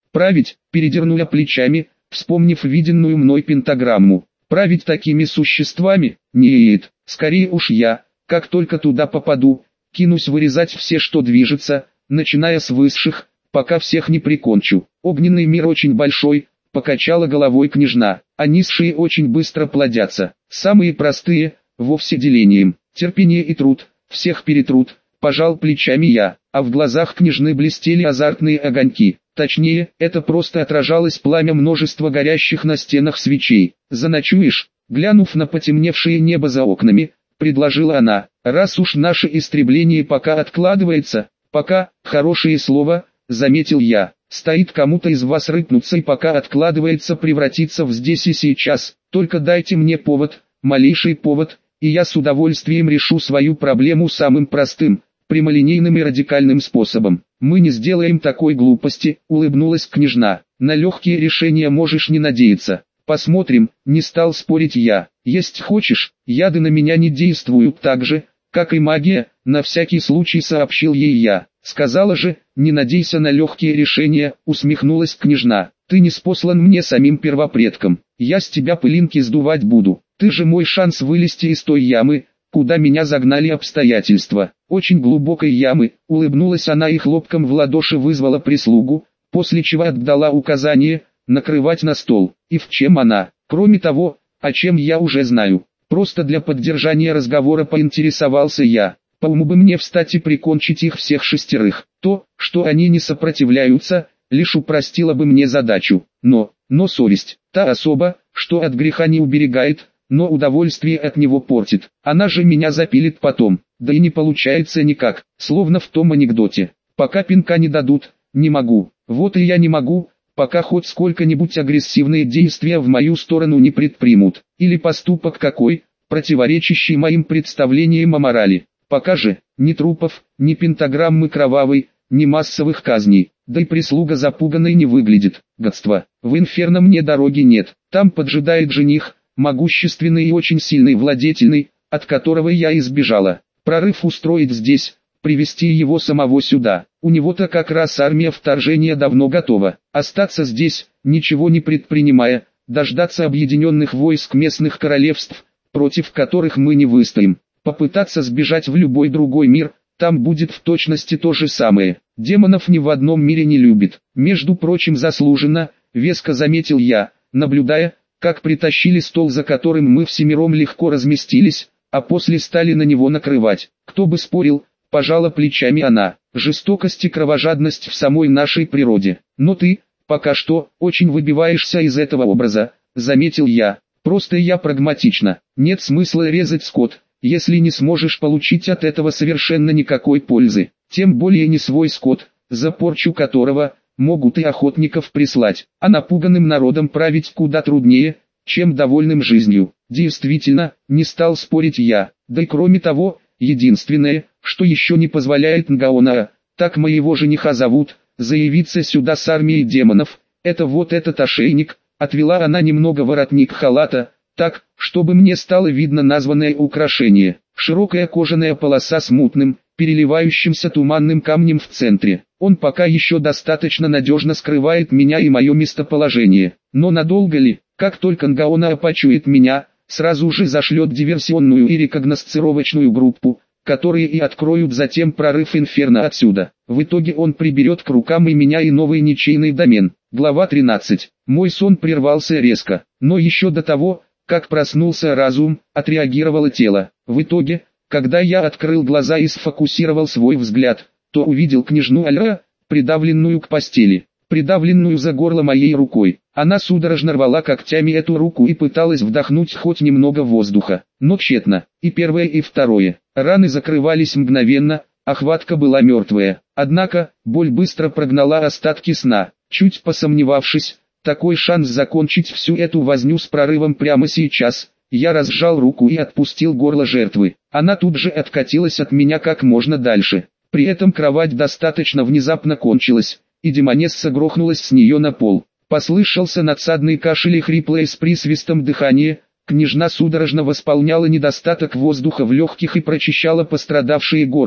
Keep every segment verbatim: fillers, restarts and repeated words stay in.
Править, передернула плечами, вспомнив виденную мной пентаграмму. Править такими существами? Нет, скорее уж я, как только туда попаду, кинусь вырезать все, что движется, начиная с высших, пока всех не прикончу. Огненный мир очень большой, покачала головой княжна, а низшие очень быстро плодятся. Самые простые, вовсе делением, терпение и труд, всех перетрут, пожал плечами я, а в глазах княжны блестели азартные огоньки. Точнее, это просто отражалось пламя множества горящих на стенах свечей. «Заночуешь?» Глянув на потемневшее небо за окнами, предложила она. «Раз уж наше истребление пока откладывается, пока, хорошее слово, заметил я, стоит кому-то из вас рыпнуться и пока откладывается превратиться в здесь и сейчас, только дайте мне повод, малейший повод, и я с удовольствием решу свою проблему самым простым, прямолинейным и радикальным способом. Мы не сделаем такой глупости», — улыбнулась княжна. «На легкие решения можешь не надеяться. Посмотрим», — не стал спорить я. «Есть хочешь, яды на меня не действуют так же, как и магия», — на всякий случай сообщил ей я. «Сказала же, не надейся на легкие решения», — усмехнулась княжна. «Ты не спослан мне самим первопредком. Я с тебя пылинки сдувать буду. Ты же мой шанс вылезти из той ямы, куда меня загнали обстоятельства». «Очень глубокой ямы», — улыбнулась она и хлопком в ладоши вызвала прислугу, после чего отдала указание накрывать на стол. И в чем она? Кроме того, о чем я уже знаю. Просто для поддержания разговора поинтересовался я. По уму бы мне встать и прикончить их всех шестерых. То, что они не сопротивляются, лишь упростило бы мне задачу. Но, но совесть, та особа, что от греха не уберегает, но удовольствие от него портит. Она же меня запилит потом. Да и не получается никак, словно в том анекдоте. Пока пинка не дадут, не могу. Вот и я не могу, пока хоть сколько-нибудь агрессивные действия в мою сторону не предпримут. Или поступок какой, противоречащий моим представлениям о морали. Пока же, ни трупов, ни пентаграммы кровавой, ни массовых казней. Да и прислуга запуганной не выглядит. Гадство. В инферно мне дороги нет. Там поджидает жених, могущественный и очень сильный владетельный, от которого я избежала. Прорыв устроить здесь, привести его самого сюда. У него-то как раз армия вторжения давно готова. Остаться здесь, ничего не предпринимая, дождаться объединенных войск местных королевств, против которых мы не выстоим. Попытаться сбежать в любой другой мир, там будет в точности то же самое. Демонов ни в одном мире не любит. Между прочим, заслуженно, веско заметил я, наблюдая, как притащили стол, за которым мы всемиром легко разместились, а после стали на него накрывать. Кто бы спорил, пожала плечами она. Жестокость и кровожадность в самой нашей природе. Но ты, пока что, очень выбиваешься из этого образа, заметил я. Просто я прагматична. Нет смысла резать скот, если не сможешь получить от этого совершенно никакой пользы. Тем более не свой скот, за порчу которого могут и охотников прислать. А напуганным народом править куда труднее, чем довольным жизнью. Действительно, не стал спорить я. Да и кроме того, единственное, что еще не позволяет Нгаона, так моего жениха зовут, заявиться сюда с армией демонов, это вот этот ошейник. Отвела она немного воротник халата, так, чтобы мне стало видно названное украшение. Широкая кожаная полоса с мутным, переливающимся туманным камнем в центре. Он пока еще достаточно надежно скрывает меня и мое местоположение. Но надолго ли? Как только Нгаона почует меня, сразу же зашлет диверсионную и рекогносцировочную группу, которые и откроют затем прорыв инферно отсюда. В итоге он приберет к рукам и меня, и новый ничейный домен. Глава тринадцать. Мой сон прервался резко, но еще до того, как проснулся разум, отреагировало тело. В итоге, когда я открыл глаза и сфокусировал свой взгляд, то увидел княжну Альра, придавленную к постели, придавленную за горло моей рукой. Она судорожно рвала когтями эту руку и пыталась вдохнуть хоть немного воздуха, но тщетно. И первое, и второе. Раны закрывались мгновенно, а хватка была мертвая. Однако, боль быстро прогнала остатки сна. Чуть посомневавшись, такой шанс закончить всю эту возню с прорывом прямо сейчас, я разжал руку и отпустил горло жертвы. Она тут же откатилась от меня как можно дальше. При этом кровать достаточно внезапно кончилась, и демонесса грохнулась с нее на пол. Послышался надсадный кашель и хриплое с присвистом дыхание. Княжна судорожно восполняла недостаток воздуха в легких и прочищала пострадавшее горло.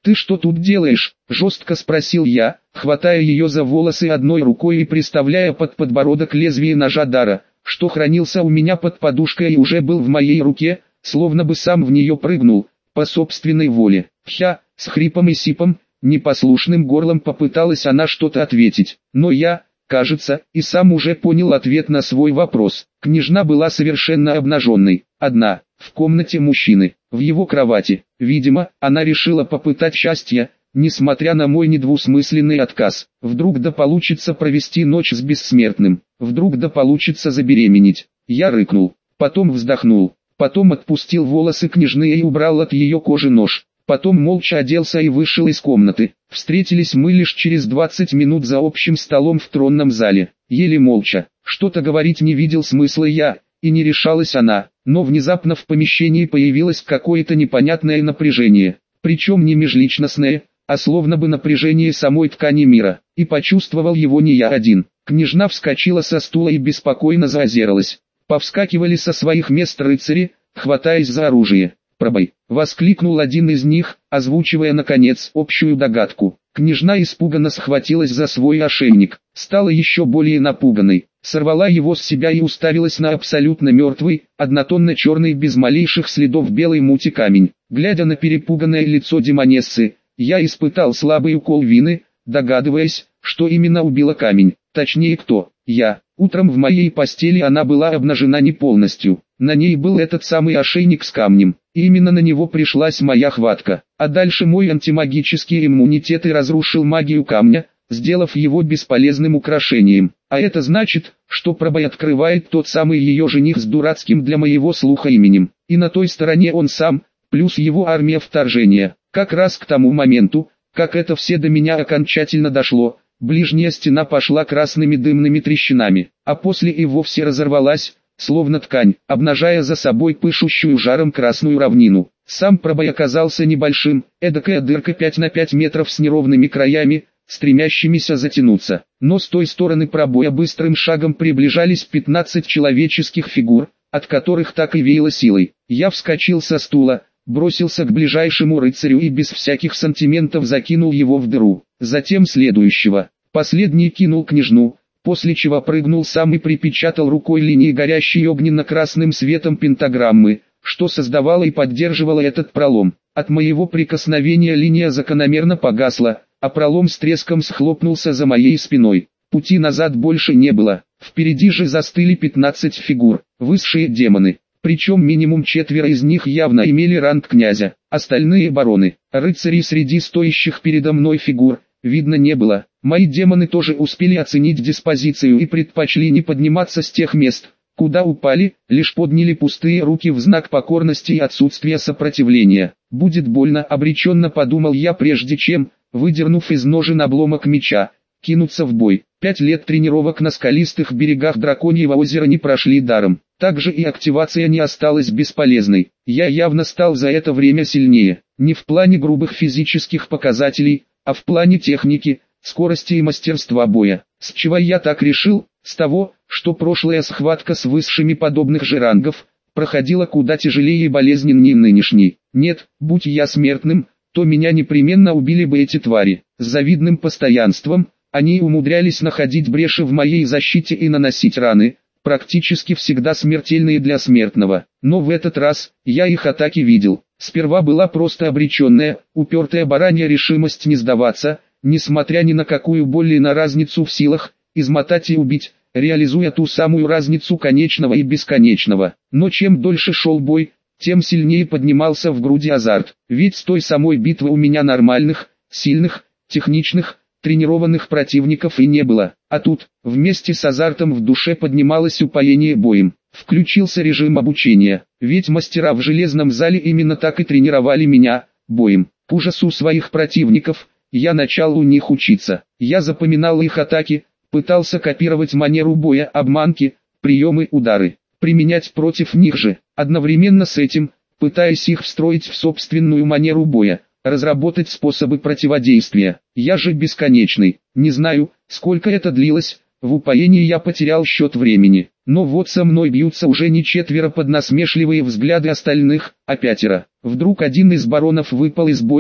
«Ты что тут делаешь?» – жестко спросил я, хватая ее за волосы одной рукой и приставляя под подбородок лезвие ножа Дара, что хранился у меня под подушкой и уже был в моей руке, словно бы сам в нее прыгнул, по собственной воле. «Хя!» – с хрипом и сипом, непослушным горлом попыталась она что-то ответить, но я, кажется, и сам уже понял ответ на свой вопрос. Княжна была совершенно обнаженной, одна, в комнате мужчины, в его кровати. Видимо, она решила попытать счастья, несмотря на мой недвусмысленный отказ. Вдруг да получится провести ночь с бессмертным, вдруг да получится забеременеть. Я рыкнул, потом вздохнул, потом отпустил волосы княжны и убрал от ее кожи нож. Потом молча оделся и вышел из комнаты. Встретились мы лишь через двадцать минут за общим столом в тронном зале. Еле молча. Что-то говорить не видел смысла я, и не решалась она. Но внезапно в помещении появилось какое-то непонятное напряжение. Причем не межличностное, а словно бы напряжение самой ткани мира. И почувствовал его не я один. Княжна вскочила со стула и беспокойно заозералась. Повскакивали со своих мест рыцари, хватаясь за оружие. «Пробой!» — воскликнул один из них, озвучивая наконец общую догадку. Княжна испуганно схватилась за свой ошейник, стала еще более напуганной, сорвала его с себя и уставилась на абсолютно мертвый, однотонно-черный без малейших следов белой мути камень. Глядя на перепуганное лицо демонессы, я испытал слабый укол вины, догадываясь, что именно убила камень, точнее кто, я. Утром в моей постели она была обнажена не полностью, на ней был этот самый ошейник с камнем, и именно на него пришлась моя хватка, а дальше мой антимагический иммунитет и разрушил магию камня, сделав его бесполезным украшением, а это значит, что пробой открывает тот самый ее жених с дурацким для моего слуха именем, и на той стороне он сам, плюс его армия вторжения. Как раз к тому моменту, как это все до меня окончательно дошло, ближняя стена пошла красными дымными трещинами, а после и вовсе разорвалась, словно ткань, обнажая за собой пышущую жаром красную равнину. Сам пробой оказался небольшим, эдакая дырка пять на пять метров с неровными краями, стремящимися затянуться. Но с той стороны пробоя быстрым шагом приближались пятнадцать человеческих фигур, от которых так и веяло силой. Я вскочил со стула, бросился к ближайшему рыцарю и без всяких сантиментов закинул его в дыру. Затем следующего. Последний кинул княжну, после чего прыгнул сам и припечатал рукой линии горящей огненно-красным светом пентаграммы, что создавало и поддерживало этот пролом. От моего прикосновения линия закономерно погасла, а пролом с треском схлопнулся за моей спиной. Пути назад больше не было. Впереди же застыли пятнадцать фигур, высшие демоны. Причем минимум четверо из них явно имели ранг князя, остальные бароны. Рыцарей среди стоящих передо мной фигур, видно не было. Мои демоны тоже успели оценить диспозицию и предпочли не подниматься с тех мест, куда упали, лишь подняли пустые руки в знак покорности и отсутствия сопротивления. «Будет больно», обреченно подумал я прежде чем, выдернув из ножен обломок меча, кинуться в бой. Пять лет тренировок на скалистых берегах Драконьего озера не прошли даром. Также и активация не осталась бесполезной. Я явно стал за это время сильнее. Не в плане грубых физических показателей, а в плане техники, скорости и мастерства боя. С чего я так решил? С того, что прошлая схватка с высшими подобных же рангов проходила куда тяжелее и болезненнее нынешней. Нет, будь я смертным, то меня непременно убили бы эти твари. С завидным постоянством они умудрялись находить бреши в моей защите и наносить раны, практически всегда смертельные для смертного. Но в этот раз я их атаки видел. Сперва была просто обреченная, упертая баранья решимость не сдаваться, несмотря ни на какую боль и на разницу в силах, измотать и убить, реализуя ту самую разницу конечного и бесконечного. Но чем дольше шел бой, тем сильнее поднимался в груди азарт. Ведь с той самой битвы у меня нормальных, сильных, техничных, тренированных противников и не было. А тут, вместе с азартом в душе поднималось упоение боем. Включился режим обучения, ведь мастера в железном зале именно так и тренировали меня, боем. К ужасу своих противников, я начал у них учиться. Я запоминал их атаки, пытался копировать манеру боя, обманки, приемы, удары, применять против них же. Одновременно с этим, пытаясь их встроить в собственную манеру боя, разработать способы противодействия. Я же бесконечный, не знаю, сколько это длилось, в упоении я потерял счет времени. Но вот со мной бьются уже не четверо под насмешливые взгляды остальных, а пятеро. Вдруг один из баронов выпал из боя,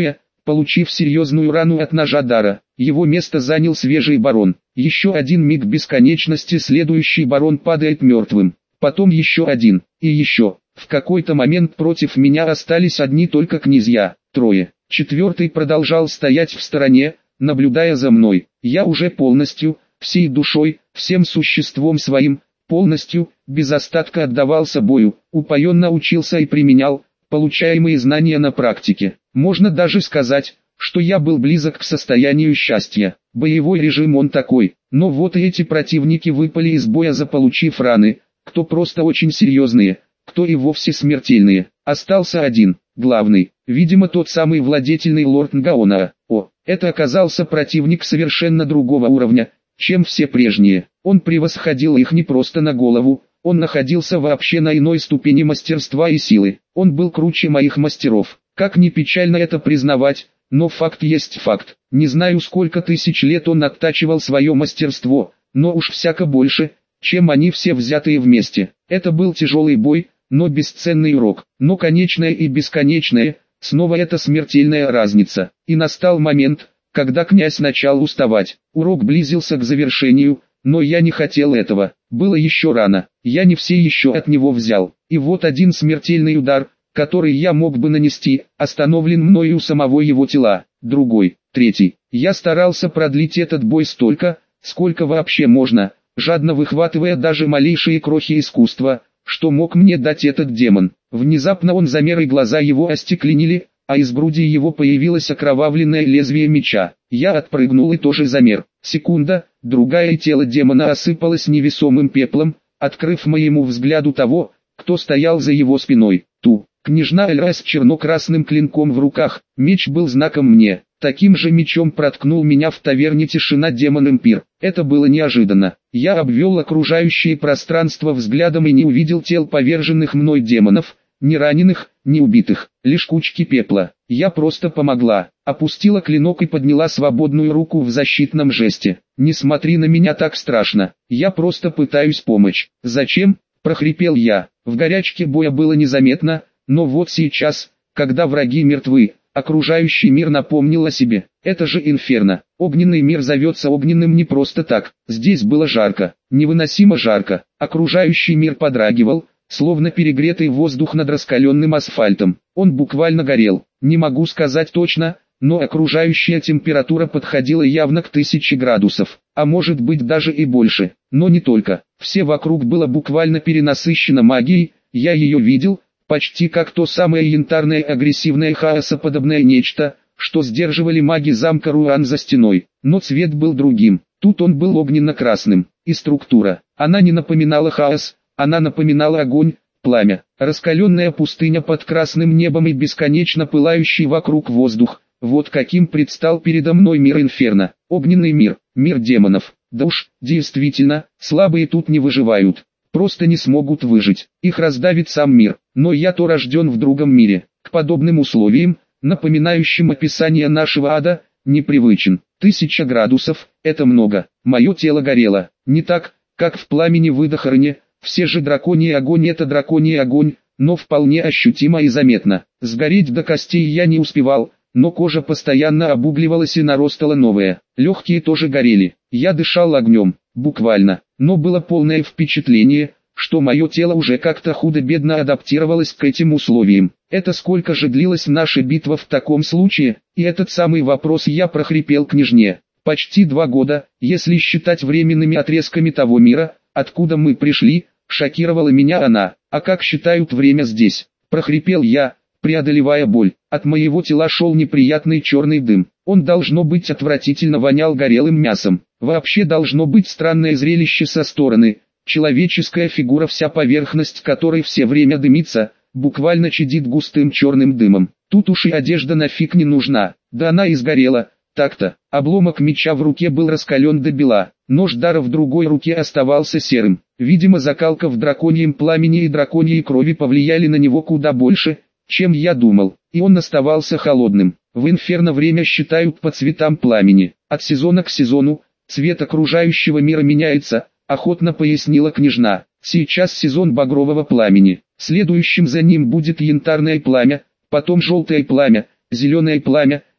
получив серьезную рану от ножа Дара. Его место занял свежий барон. Еще один миг бесконечности, следующий барон падает мертвым. Потом еще один, и еще. В какой-то момент против меня остались одни только князья, трое. Четвертый продолжал стоять в стороне, наблюдая за мной. Я уже полностью, всей душой, всем существом своим, полностью, без остатка отдавался бою, упоенно учился и применял получаемые знания на практике. Можно даже сказать, что я был близок к состоянию счастья. Боевой режим он такой. Но вот и эти противники выпали из боя, заполучив раны, кто просто очень серьезные, кто и вовсе смертельные. Остался один, главный, видимо тот самый владетельный лорд Нгаона. О, это оказался противник совершенно другого уровня, чем все прежние. Он превосходил их не просто на голову, он находился вообще на иной ступени мастерства и силы. Он был круче моих мастеров. Как ни печально это признавать, но факт есть факт. Не знаю, сколько тысяч лет он оттачивал свое мастерство, но уж всяко больше, чем они все взятые вместе. Это был тяжелый бой, но бесценный урок. Но конечное и бесконечное, снова эта смертельная разница. И настал момент, когда князь начал уставать. Урок близился к завершению, но я не хотел этого. Было еще рано, я не все еще от него взял. И вот один смертельный удар, который я мог бы нанести, остановлен мною у самого его тела. Другой, третий. Я старался продлить этот бой столько, сколько вообще можно, жадно выхватывая даже малейшие крохи искусства, что мог мне дать этот демон. Внезапно он замер, и глаза его остекленели, а из груди его появилось окровавленное лезвие меча. Я отпрыгнул и тоже замер. Секунда, другая, и тело демона осыпалось невесомым пеплом, открыв моему взгляду того, кто стоял за его спиной. Ту, княжна Эльра с черно-красным клинком в руках. Меч был знаком мне. Таким же мечом проткнул меня в таверне «Тишина» демон Эмпир. Это было неожиданно. Я обвел окружающее пространство взглядом и не увидел тел поверженных мной демонов, ни раненых, ни убитых, лишь кучки пепла. Я просто помогла, опустила клинок и подняла свободную руку в защитном жесте. «Не смотри на меня так страшно, я просто пытаюсь помочь». «Зачем?» – прохрипел я. В горячке боя было незаметно, но вот сейчас, когда враги мертвы, окружающий мир напомнил о себе. Это же инферно. Огненный мир зовется огненным не просто так. Здесь было жарко, невыносимо жарко. Окружающий мир подрагивал, словно перегретый воздух над раскаленным асфальтом. Он буквально горел. Не могу сказать точно, но окружающая температура подходила явно к тысяче градусов, а может быть даже и больше. Но не только. Все вокруг было буквально перенасыщено магией, я ее видел, почти как то самое янтарное агрессивное хаосоподобное нечто, что сдерживали маги замка Руан за стеной. Но цвет был другим. Тут он был огненно-красным. И структура. Она не напоминала хаос, она напоминала огонь, пламя. Раскаленная пустыня под красным небом и бесконечно пылающий вокруг воздух. Вот каким предстал передо мной мир инферно. Огненный мир, мир демонов. Да уж, действительно, слабые тут не выживают. Просто не смогут выжить. Их раздавит сам мир. Но я-то рожден в другом мире. К подобным условиям, напоминающим описание нашего ада, непривычен. Тысяча градусов – это много. Мое тело горело. Не так, как в пламени выдохороне. Все же драконий огонь – это драконий огонь, но вполне ощутимо и заметно. Сгореть до костей я не успевал, но кожа постоянно обугливалась и нарастала новая. Легкие тоже горели. Я дышал огнем, буквально. Но было полное впечатление, что мое тело уже как-то худо-бедно адаптировалось к этим условиям. Это сколько же длилась наша битва в таком случае? И этот самый вопрос я прохрипел княжне. Почти два года, если считать временными отрезками того мира, откуда мы пришли, шокировала меня она. А как считают время здесь? Прохрипел я, преодолевая боль. От моего тела шел неприятный черный дым. Он, должно быть, отвратительно вонял горелым мясом. Вообще должно быть странное зрелище со стороны. Человеческая фигура, вся поверхность которой все время дымится, буквально чадит густым черным дымом. Тут уж и одежда нафиг не нужна. Да она и сгорела. Так-то. Обломок меча в руке был раскален до бела. Нож Дара в другой руке оставался серым. Видимо, закалка в драконьем пламени и драконьей крови повлияли на него куда больше, чем я думал. И он оставался холодным. В инферно время считают по цветам пламени. От сезона к сезону цвет окружающего мира меняется, охотно пояснила княжна. Сейчас сезон багрового пламени. Следующим за ним будет янтарное пламя, потом желтое пламя, зеленое пламя,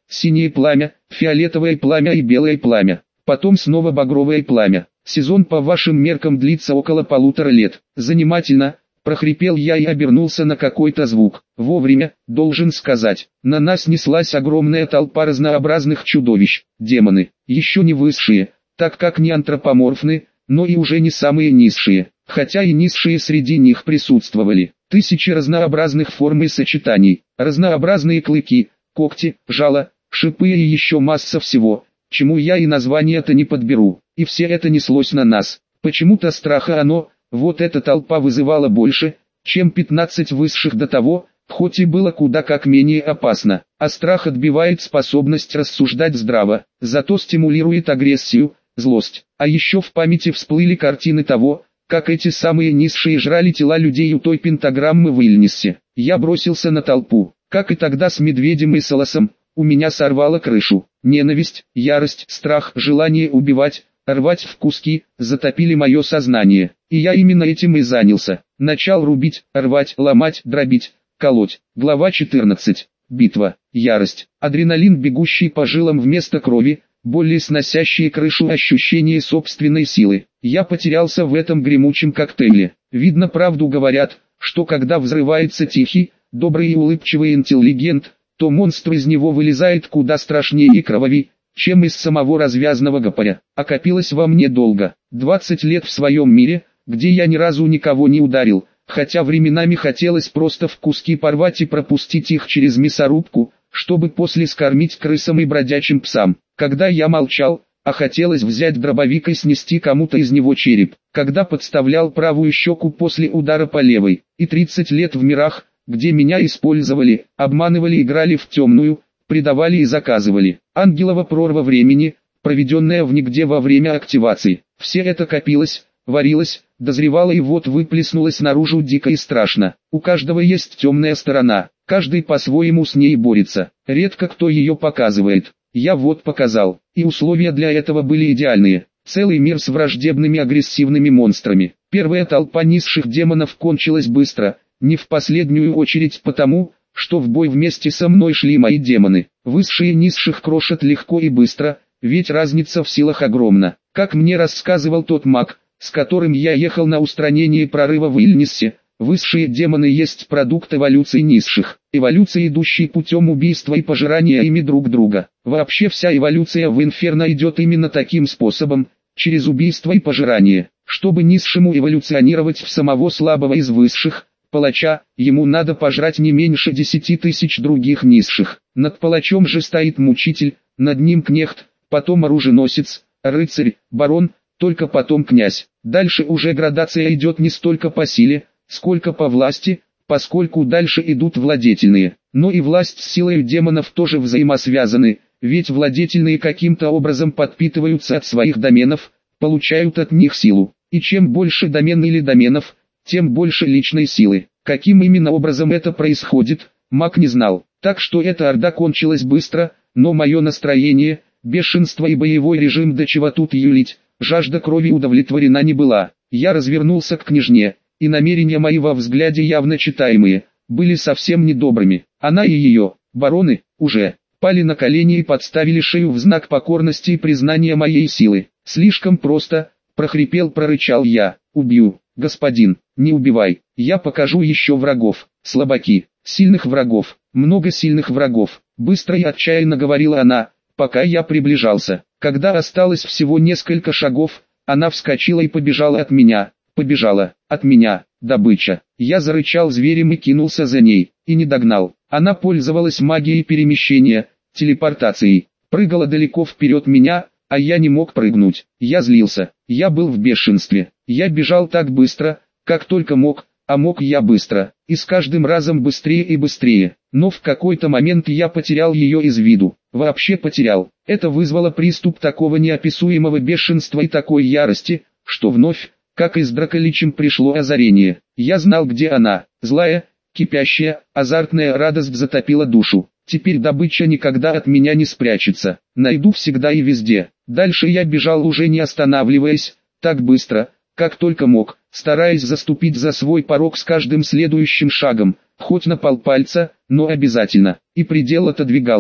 синее пламя, фиолетовое пламя и белое пламя. Потом снова багровое пламя. Сезон по вашим меркам длится около полутора лет. Занимательно, прохрипел я и обернулся на какой-то звук. Вовремя, должен сказать. На нас неслась огромная толпа разнообразных чудовищ. Демоны, еще не высшие, так как не антропоморфны, но и уже не самые низшие. Хотя и низшие среди них присутствовали. Тысячи разнообразных форм и сочетаний. Разнообразные клыки, когти, жало, шипы и еще масса всего, чему я и название-то не подберу. И все это неслось на нас. Почему-то страха оно, вот эта толпа вызывала больше, чем пятнадцать высших до того, хоть и было куда как менее опасно. А страх отбивает способность рассуждать здраво, зато стимулирует агрессию, злость. А еще в памяти всплыли картины того, как эти самые низшие жрали тела людей у той пентаграммы в Ильнисе. Я бросился на толпу, как и тогда с Медведем и Солосом, у меня сорвало крышу. Ненависть, ярость, страх, желание убивать, рвать в куски, затопили мое сознание. И я именно этим и занялся. Начал рубить, рвать, ломать, дробить, колоть. Глава четырнадцать. Битва. Ярость. Адреналин, бегущий по жилам вместо крови, более сносящие крышу ощущение собственной силы. Я потерялся в этом гремучем коктейле. Видно, правду говорят, что когда взрывается тихий, добрый и улыбчивый интеллигент, то монстр из него вылезает куда страшнее и кровавей, чем из самого развязного гопаря. А копилось во мне долго. двадцать лет в своем мире, где я ни разу никого не ударил, хотя временами хотелось просто в куски порвать и пропустить их через мясорубку, чтобы после скормить крысам и бродячим псам. Когда я молчал, а хотелось взять дробовик и снести кому-то из него череп. Когда подставлял правую щеку после удара по левой. И тридцать лет в мирах, где меня использовали, обманывали, играли в темную, предавали и заказывали. Ангелова прорва времени, проведенная в нигде во время активации. Все это копилось, варилось, дозревало и вот выплеснулось наружу дико и страшно. У каждого есть темная сторона, каждый по-своему с ней борется. Редко кто ее показывает. Я вот показал, и условия для этого были идеальные. Целый мир с враждебными агрессивными монстрами. Первая толпа низших демонов кончилась быстро, не в последнюю очередь потому, что в бой вместе со мной шли мои демоны. Высшие низших крошат легко и быстро, ведь разница в силах огромна. Как мне рассказывал тот маг, с которым я ехал на устранение прорыва в Ильнисе, высшие демоны есть продукт эволюции низших, эволюции, идущей путем убийства и пожирания ими друг друга. Вообще вся эволюция в Инферно идет именно таким способом, через убийство и пожирание. Чтобы низшему эволюционировать в самого слабого из высших, палача, ему надо пожрать не меньше десяти тысяч других низших. Над палачом же стоит мучитель, над ним кнехт, потом оруженосец, рыцарь, барон, только потом князь. Дальше уже градация идет не столько по силе, сколько по власти, поскольку дальше идут владетельные. Но и власть с силой демонов тоже взаимосвязаны, ведь владетельные каким-то образом подпитываются от своих доменов, получают от них силу. И чем больше домен или доменов, тем больше личной силы. Каким именно образом это происходит, маг не знал. Так что эта орда кончилась быстро, но мое настроение, бешенство и боевой режим, до чего тут юлить, жажда крови удовлетворена не была. Я развернулся к княжне, и намерения мои во взгляде явно читаемые, были совсем недобрыми. Она и ее, бароны, уже пали на колени и подставили шею в знак покорности и признания моей силы. Слишком просто, прохрипел, прорычал я. Убью, господин, не убивай, я покажу еще врагов, слабаки, сильных врагов, много сильных врагов, быстро и отчаянно говорила она, пока я приближался. Когда осталось всего несколько шагов, она вскочила и побежала от меня, побежала, от меня, добыча. Я зарычал зверем и кинулся за ней, и не догнал. Она пользовалась магией перемещения, телепортацией, прыгала далеко вперед меня, а я не мог прыгнуть. Я злился, я был в бешенстве, я бежал так быстро, как только мог, а мог я быстро, и с каждым разом быстрее и быстрее. Но в какой-то момент я потерял ее из виду, вообще потерял. Это вызвало приступ такого неописуемого бешенства и такой ярости, что вновь, как и с Драколичем, пришло озарение. Я знал, где она, злая, кипящая, азартная радость затопила душу. Теперь добыча никогда от меня не спрячется, найду всегда и везде. Дальше я бежал уже не останавливаясь, так быстро, как только мог, стараясь заступить за свой порог с каждым следующим шагом, хоть на полпальца, но обязательно, и предел отодвигался.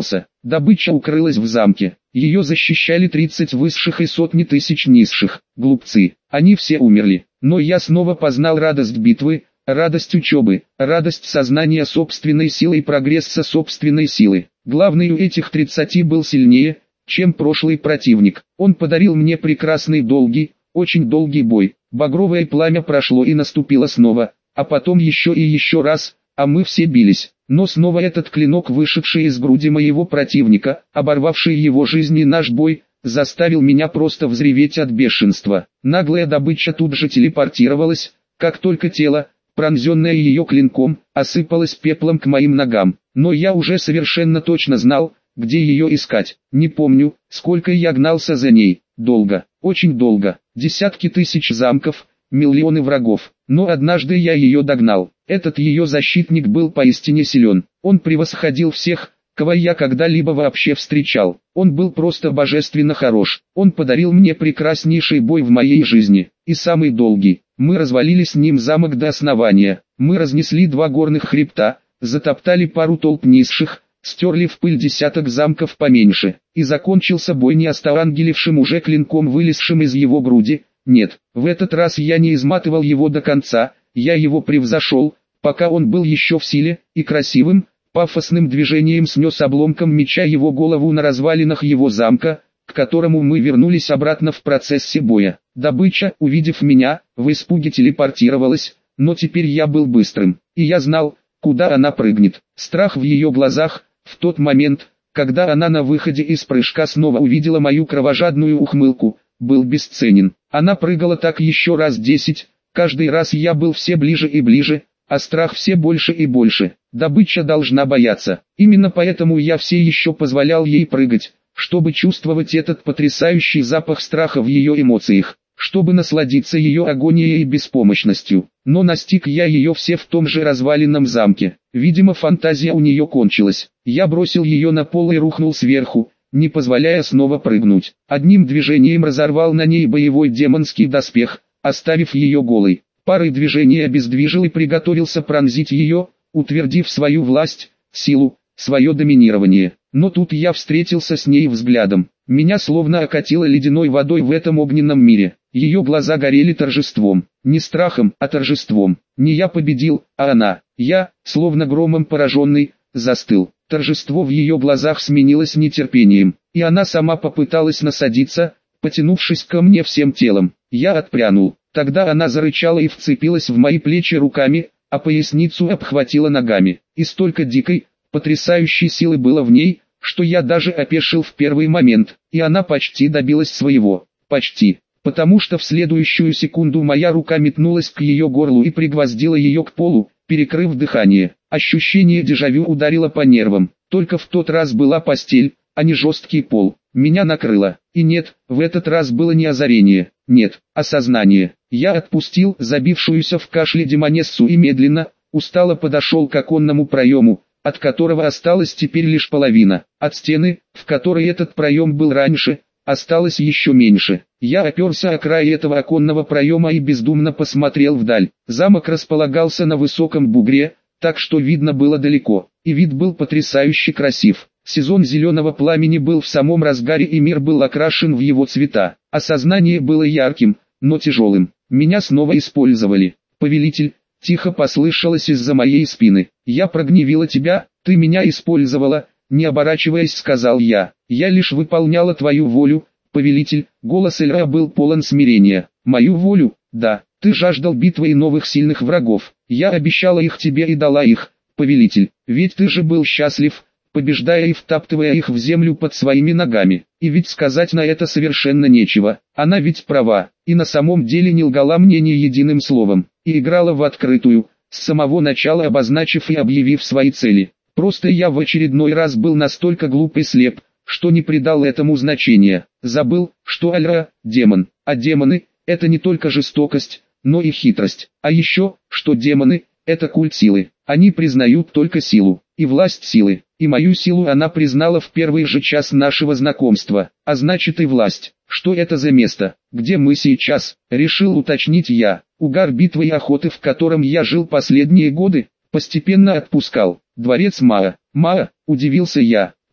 Добыча укрылась в замке. Ее защищали тридцать высших и сотни тысяч низших. Глупцы. Они все умерли. Но я снова познал радость битвы, радость учебы, радость сознания собственной силы и прогресса собственной силы. Главный у этих тридцати был сильнее, чем прошлый противник. Он подарил мне прекрасный долгий, очень долгий бой. Багровое пламя прошло и наступило снова, а потом еще и еще раз, а мы все бились. Но снова этот клинок, вышедший из груди моего противника, оборвавший его жизнь и наш бой, заставил меня просто взреветь от бешенства. Наглая добыча тут же телепортировалась, как только тело, пронзенное ее клинком, осыпалось пеплом к моим ногам. Но я уже совершенно точно знал, где ее искать. Не помню, сколько я гнался за ней. Долго, очень долго. Десятки тысяч замков, миллионы врагов. Но однажды я ее догнал. Этот ее защитник был поистине силен. Он превосходил всех, кого я когда-либо вообще встречал. Он был просто божественно хорош. Он подарил мне прекраснейший бой в моей жизни. И самый долгий. Мы развалили с ним замок до основания. Мы разнесли два горных хребта, затоптали пару толп низших, стерли в пыль десяток замков поменьше. И закончился бой не остаангелившим уже клинком, вылезшим из его груди. Нет, в этот раз я не изматывал его до конца, я его превзошел, пока он был еще в силе, и красивым, пафосным движением снес обломком меча его голову на развалинах его замка, к которому мы вернулись обратно в процессе боя. Добыча, увидев меня, в испуге телепортировалась, но теперь я был быстрым, и я знал, куда она прыгнет. Страх в ее глазах, в тот момент, когда она на выходе из прыжка снова увидела мою кровожадную ухмылку, был бесценен. Она прыгала так еще раз десять, каждый раз я был все ближе и ближе, а страх все больше и больше. Добыча должна бояться. Именно поэтому я все еще позволял ей прыгать, чтобы чувствовать этот потрясающий запах страха в ее эмоциях, чтобы насладиться ее агонией и беспомощностью. Но настиг я ее все в том же разваленном замке. Видимо, фантазия у нее кончилась. Я бросил ее на пол и рухнул сверху, не позволяя снова прыгнуть. Одним движением разорвал на ней боевой демонский доспех, оставив ее голой. Парой движений обездвижил и приготовился пронзить ее, утвердив свою власть, силу, свое доминирование. Но тут я встретился с ней взглядом. Меня словно окатило ледяной водой в этом огненном мире. Ее глаза горели торжеством. Не страхом, а торжеством. Не я победил, а она. Я, словно громом пораженный, застыл. Торжество в ее глазах сменилось нетерпением, и она сама попыталась насадиться, потянувшись ко мне всем телом. Я отпрянул. Тогда она зарычала и вцепилась в мои плечи руками, а поясницу обхватила ногами. И столько дикой, потрясающей силы было в ней, что я даже опешил в первый момент, и она почти добилась своего. Почти. Потому что в следующую секунду моя рука метнулась к ее горлу и пригвоздила ее к полу, перекрыв дыхание. Ощущение дежавю ударило по нервам. Только в тот раз была постель, а не жесткий пол. Меня накрыло. И нет, в этот раз было не озарение. Нет, осознание. Я отпустил забившуюся в кашле демонессу и медленно, устало подошел к оконному проему, от которого осталась теперь лишь половина. От стены, в которой этот проем был раньше, осталось еще меньше. Я оперся о край этого оконного проема и бездумно посмотрел вдаль. Замок располагался на высоком бугре, так что видно было далеко, и вид был потрясающе красив. Сезон зеленого пламени был в самом разгаре, и мир был окрашен в его цвета. Осознание было ярким, но тяжелым. Меня снова использовали. «Повелитель», тихо послышалось из-за моей спины. «Я прогневила тебя, ты меня использовала», не оборачиваясь, сказал я. «Я лишь выполняла твою волю, повелитель». Голос Эльра был полон смирения. «Мою волю? Да, ты жаждал битвы и новых сильных врагов. Я обещала их тебе и дала их, повелитель. Ведь ты же был счастлив, побеждая и втаптывая их в землю под своими ногами. И ведь сказать на это совершенно нечего. Она ведь права, и на самом деле не лгала мне ни единым словом, и играла в открытую, с самого начала обозначив и объявив свои цели. Просто я в очередной раз был настолько глуп и слеп, что не придал этому значения. Забыл, что Альра – демон, а демоны – это не только жестокость, но и хитрость. А еще, что демоны – это культ силы. Они признают только силу и власть силы. И мою силу она признала в первый же час нашего знакомства, а значит и власть. Что это за место, где мы сейчас, решил уточнить я. Угар битвы и охоты, в котором я жил последние годы, постепенно отпускал. Дворец Маа. Маа, удивился я.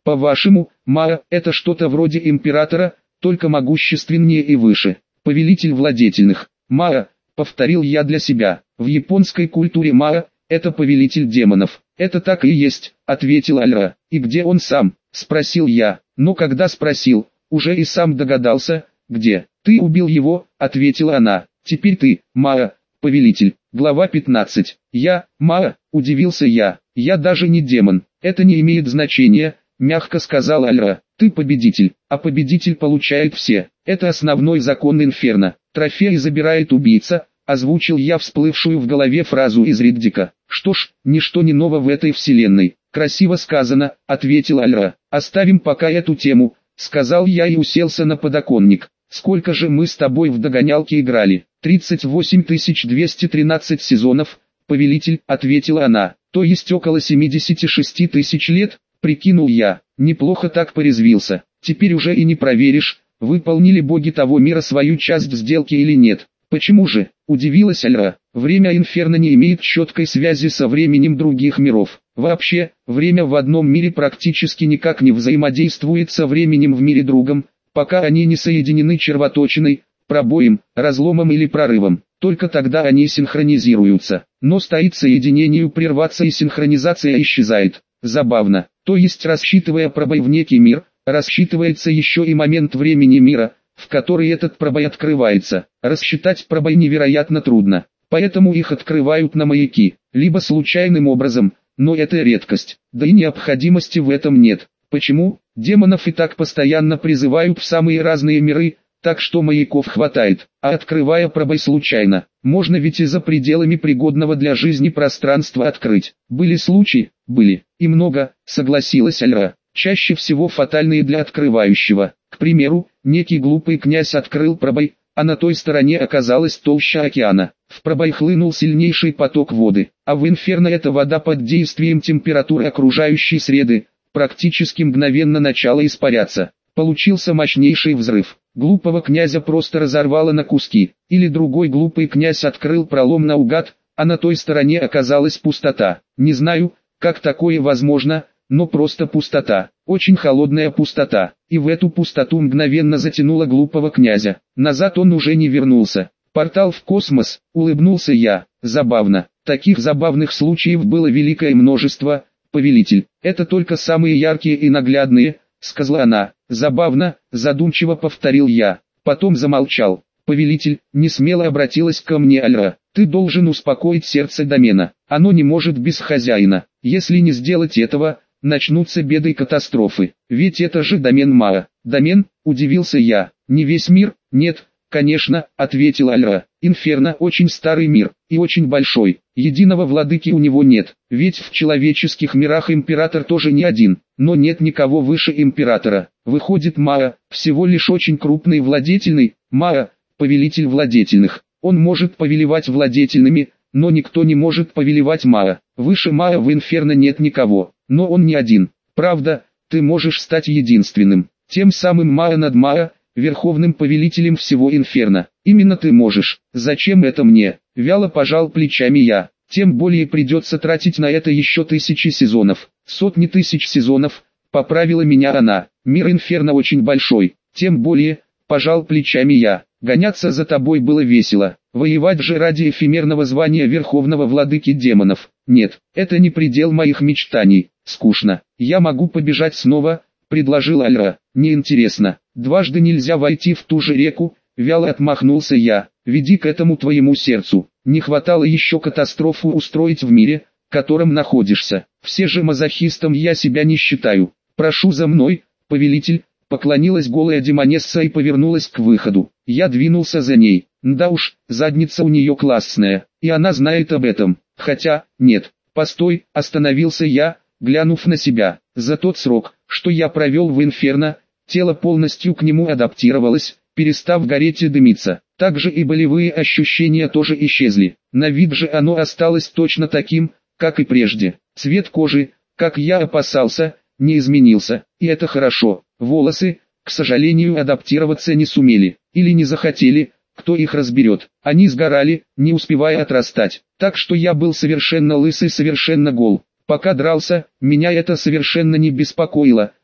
По-вашему, Маа – это что-то вроде императора, только могущественнее и выше. Повелитель владетельных. Маа, повторил я для себя. В японской культуре Маа – это повелитель демонов. Это так и есть, ответил Альра. И где он сам? Спросил я. Но когда спросил, уже и сам догадался, где. Ты убил его, ответила она. Теперь ты, Маа, повелитель. Глава пятнадцать. Я, Маа, удивился я. Я даже не демон. Это не имеет значения, мягко сказал Альра. Ты победитель, а победитель получает все. Это основной закон Инферно. Трофеи забирает убийца, озвучил я всплывшую в голове фразу из Риддика. Что ж, ничто не ново в этой вселенной. Красиво сказано, ответил Альра. Оставим пока эту тему, сказал я и уселся на подоконник. Сколько же мы с тобой в догонялки играли? тридцать восемь тысяч двести тринадцать сезонов, повелитель, ответила она. То есть около семидесяти шести тысяч лет, прикинул я. Неплохо так порезвился. Теперь уже и не проверишь, выполнили боги того мира свою часть сделки или нет. Почему же? Удивилась Альра. Время Инферно не имеет четкой связи со временем других миров. Вообще, время в одном мире практически никак не взаимодействует со временем в мире другом, пока они не соединены червоточиной, пробоем, разломом или прорывом. Только тогда они синхронизируются. Но стоит соединению прерваться и синхронизация исчезает. Забавно. То есть, рассчитывая пробой в некий мир, рассчитывается еще и момент времени мира, в который этот пробой открывается. Рассчитать пробой невероятно трудно. Поэтому их открывают на маяки, либо случайным образом, но это редкость. Да и необходимости в этом нет. Почему? Демонов и так постоянно призывают в самые разные миры, так что маяков хватает, а открывая пробой случайно, можно ведь и за пределами пригодного для жизни пространства открыть. Были случаи? Были. И много, согласилась Альра. Чаще всего фатальные для открывающего. К примеру, некий глупый князь открыл пробой, а на той стороне оказалась толща океана. В пробой хлынул сильнейший поток воды, а в Инферно эта вода под действием температуры окружающей среды практически мгновенно начала испаряться. Получился мощнейший взрыв. Глупого князя просто разорвало на куски. Или другой глупый князь открыл пролом наугад, а на той стороне оказалась пустота. Не знаю, как такое возможно, но просто пустота. Очень холодная пустота. И в эту пустоту мгновенно затянуло глупого князя. Назад он уже не вернулся. Портал в космос, улыбнулся я. Забавно. Таких забавных случаев было великое множество, повелитель. Это только самые яркие и наглядные, сказала она. Забавно, задумчиво повторил я. Потом замолчал. Повелитель, несмело обратилась ко мне Альра. Ты должен успокоить сердце домена. Оно не может без хозяина. Если не сделать этого, начнутся беды и катастрофы. Ведь это же домен Маа. Домен? Удивился я. Не весь мир? Нет, конечно, ответил Альра. Инферно очень старый мир, и очень большой. Единого владыки у него нет. Ведь в человеческих мирах император тоже не один. Но нет никого выше императора. Выходит, Маа всего лишь очень крупный и владетельный. Маа – повелитель владетельных. Он может повелевать владетельными, но никто не может повелевать Маа. Выше Маа в Инферно нет никого. Но он не один. Правда, ты можешь стать единственным. Тем самым Маа над Маа, верховным повелителем всего Инферно. Именно ты можешь. Зачем это мне? Вяло пожал плечами я. Тем более придется тратить на это еще тысячи сезонов. Сотни тысяч сезонов, поправила меня она. Мир Инферно очень большой. Тем более, пожал плечами я. Гоняться за тобой было весело. Воевать же ради эфемерного звания верховного владыки демонов. Нет, это не предел моих мечтаний. Скучно. Я могу побежать снова, предложил Альра. Неинтересно. Дважды нельзя войти в ту же реку, вяло отмахнулся я. Веди к этому твоему сердцу. Не хватало еще катастрофу устроить в мире, в котором находишься. Все же мазохистом я себя не считаю. Прошу за мной, повелитель. Поклонилась голая демонесса и повернулась к выходу. Я двинулся за ней. Да уж, задница у нее классная, и она знает об этом. Хотя, нет, постой, остановился я, глянув на себя. За тот срок, что я провел в Инферно, тело полностью к нему адаптировалось, перестав гореть и дымиться. Также и болевые ощущения тоже исчезли. На вид же оно осталось точно таким, как и прежде. Цвет кожи, как я опасался, не изменился, и это хорошо. Волосы, к сожалению, адаптироваться не сумели, или не захотели, кто их разберет. Они сгорали, не успевая отрастать, так что я был совершенно лысый, совершенно гол. Пока дрался, меня это совершенно не беспокоило,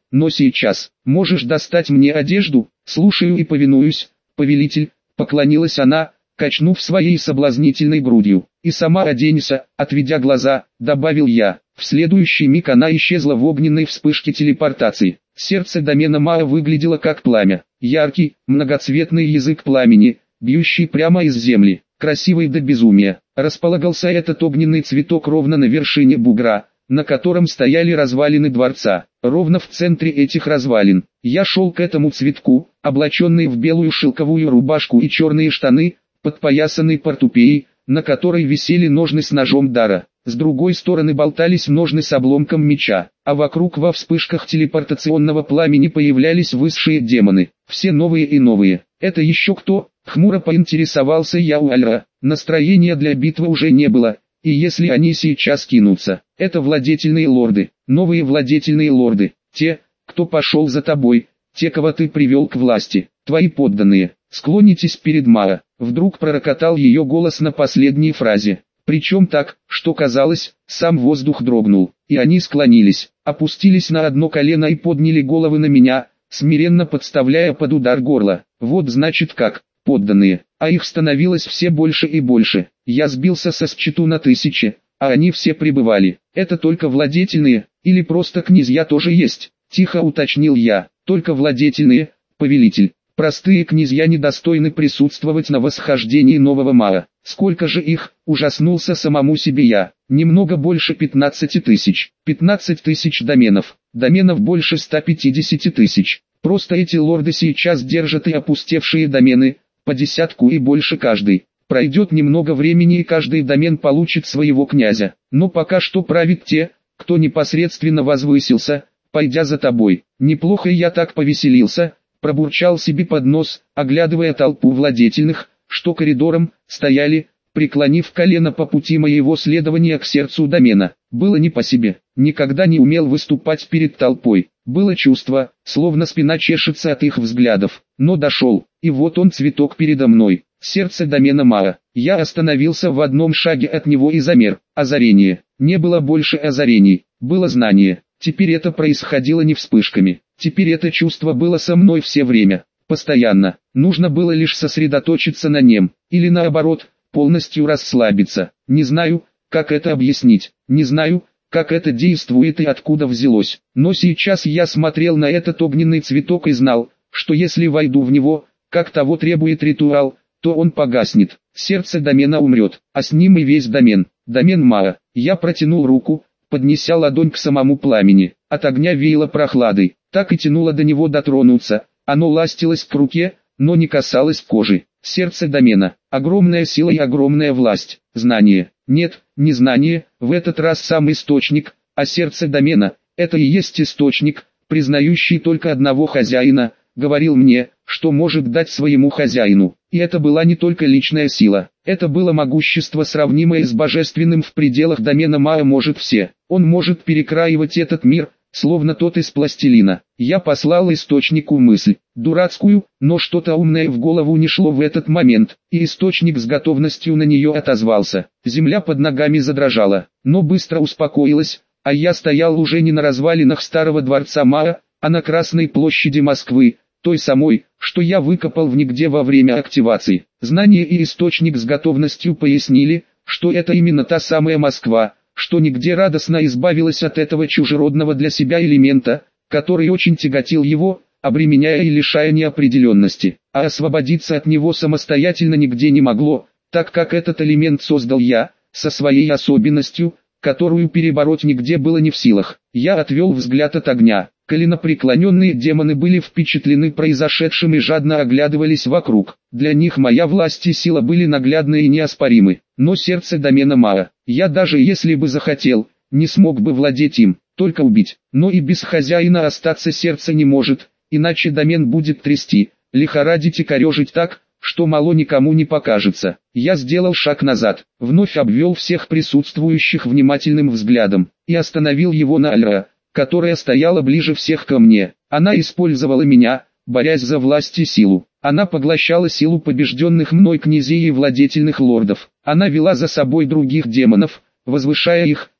но сейчас, можешь достать мне одежду? Слушаю и повинуюсь, повелитель, поклонилась она, качнув своей соблазнительной грудью. И сама оденься, отведя глаза, добавил я. В следующий миг она исчезла в огненной вспышке телепортации. Сердце домена Маа выглядело как пламя. Яркий, многоцветный язык пламени, бьющий прямо из земли, красивый до безумия. Располагался этот огненный цветок ровно на вершине бугра, на котором стояли развалины дворца. Ровно в центре этих развалин. Я шел к этому цветку, облаченный в белую шелковую рубашку и черные штаны, подпоясанный портупеей, на которой висели ножны с ножом дара. С другой стороны болтались ножны с обломком меча, а вокруг во вспышках телепортационного пламени появлялись высшие демоны, все новые и новые. Это еще кто? Хмуро поинтересовался я у Альра. Настроения для битвы уже не было, и если они сейчас кинутся, это владетельные лорды, новые владетельные лорды, те, кто пошел за тобой, те, кого ты привел к власти, твои подданные, склонитесь перед Маа. Вдруг пророкотал ее голос на последней фразе. Причем так, что казалось, сам воздух дрогнул, и они склонились, опустились на одно колено и подняли головы на меня, смиренно подставляя под удар горла. Вот значит как, подданные, а их становилось все больше и больше. Я сбился со счету на тысячи, а они все пребывали. Это только владетельные, или просто князья тоже есть? Тихо уточнил я. Только владетельные, повелитель. Простые князья недостойны присутствовать на восхождении нового Маа. Сколько же их, ужаснулся самому себе я. Немного больше пятнадцати тысяч. пятнадцать тысяч доменов. Доменов больше ста пятидесяти тысяч. Просто эти лорды сейчас держат и опустевшие домены, по десятку и больше каждый. Пройдет немного времени и каждый домен получит своего князя. Но пока что правит те, кто непосредственно возвысился, пойдя за тобой. Неплохо я так повеселился. Пробурчал себе под нос, оглядывая толпу владетельных, что коридором стояли, преклонив колено по пути моего следования к сердцу домена. Было не по себе, никогда не умел выступать перед толпой. Было чувство, словно спина чешется от их взглядов. Но дошел, и вот он цветок передо мной, сердце домена Маа. Я остановился в одном шаге от него и замер. Озарение. Не было больше озарений, было знание. Теперь это происходило не вспышками. Теперь это чувство было со мной все время, постоянно. Нужно было лишь сосредоточиться на нем, или наоборот, полностью расслабиться. Не знаю, как это объяснить, не знаю, как это действует и откуда взялось. Но сейчас я смотрел на этот огненный цветок и знал, что если войду в него, как того требует ритуал, то он погаснет. Сердце домена умрет, а с ним и весь домен, домен Маа. Я протянул руку, поднеся ладонь к самому пламени. От огня веяло прохладой, так и тянуло до него дотронуться. Оно ластилось к руке, но не касалось кожи. Сердце домена, огромная сила и огромная власть, знание. Нет, не знание, в этот раз сам источник, а сердце домена, это и есть источник, признающий только одного хозяина, говорил мне, что может дать своему хозяину. И это была не только личная сила, это было могущество, сравнимое с божественным в пределах домена Маа может все. Он может перекраивать этот мир, словно тот из пластилина. Я послал источнику мысль, дурацкую, но что-то умное в голову не шло в этот момент, и источник с готовностью на нее отозвался. Земля под ногами задрожала, но быстро успокоилась, а я стоял уже не на развалинах старого дворца Маа, а на Красной площади Москвы, той самой, что я выкопал в нигде во время активации. Знание и источник с готовностью пояснили, что это именно та самая Москва, что нигде радостно избавилась от этого чужеродного для себя элемента, который очень тяготил его, обременяя и лишая неопределенности, а освободиться от него самостоятельно нигде не могло, так как этот элемент создал я, со своей особенностью, которую перебороть нигде было не в силах. Я отвел взгляд от огня. Коленопреклоненные демоны были впечатлены произошедшим и жадно оглядывались вокруг. Для них моя власть и сила были наглядны и неоспоримы. Но сердце домена Маа, я даже если бы захотел, не смог бы владеть им, только убить. Но и без хозяина остаться сердце не может, иначе домен будет трясти, лихорадить и корежить так, что мало никому не покажется. Я сделал шаг назад, вновь обвел всех присутствующих внимательным взглядом, и остановил его на Альра, которая стояла ближе всех ко мне. Она использовала меня, борясь за власть и силу. Она поглощала силу побежденных мной князей и владетельных лордов. Она вела за собой других демонов, возвышая их, а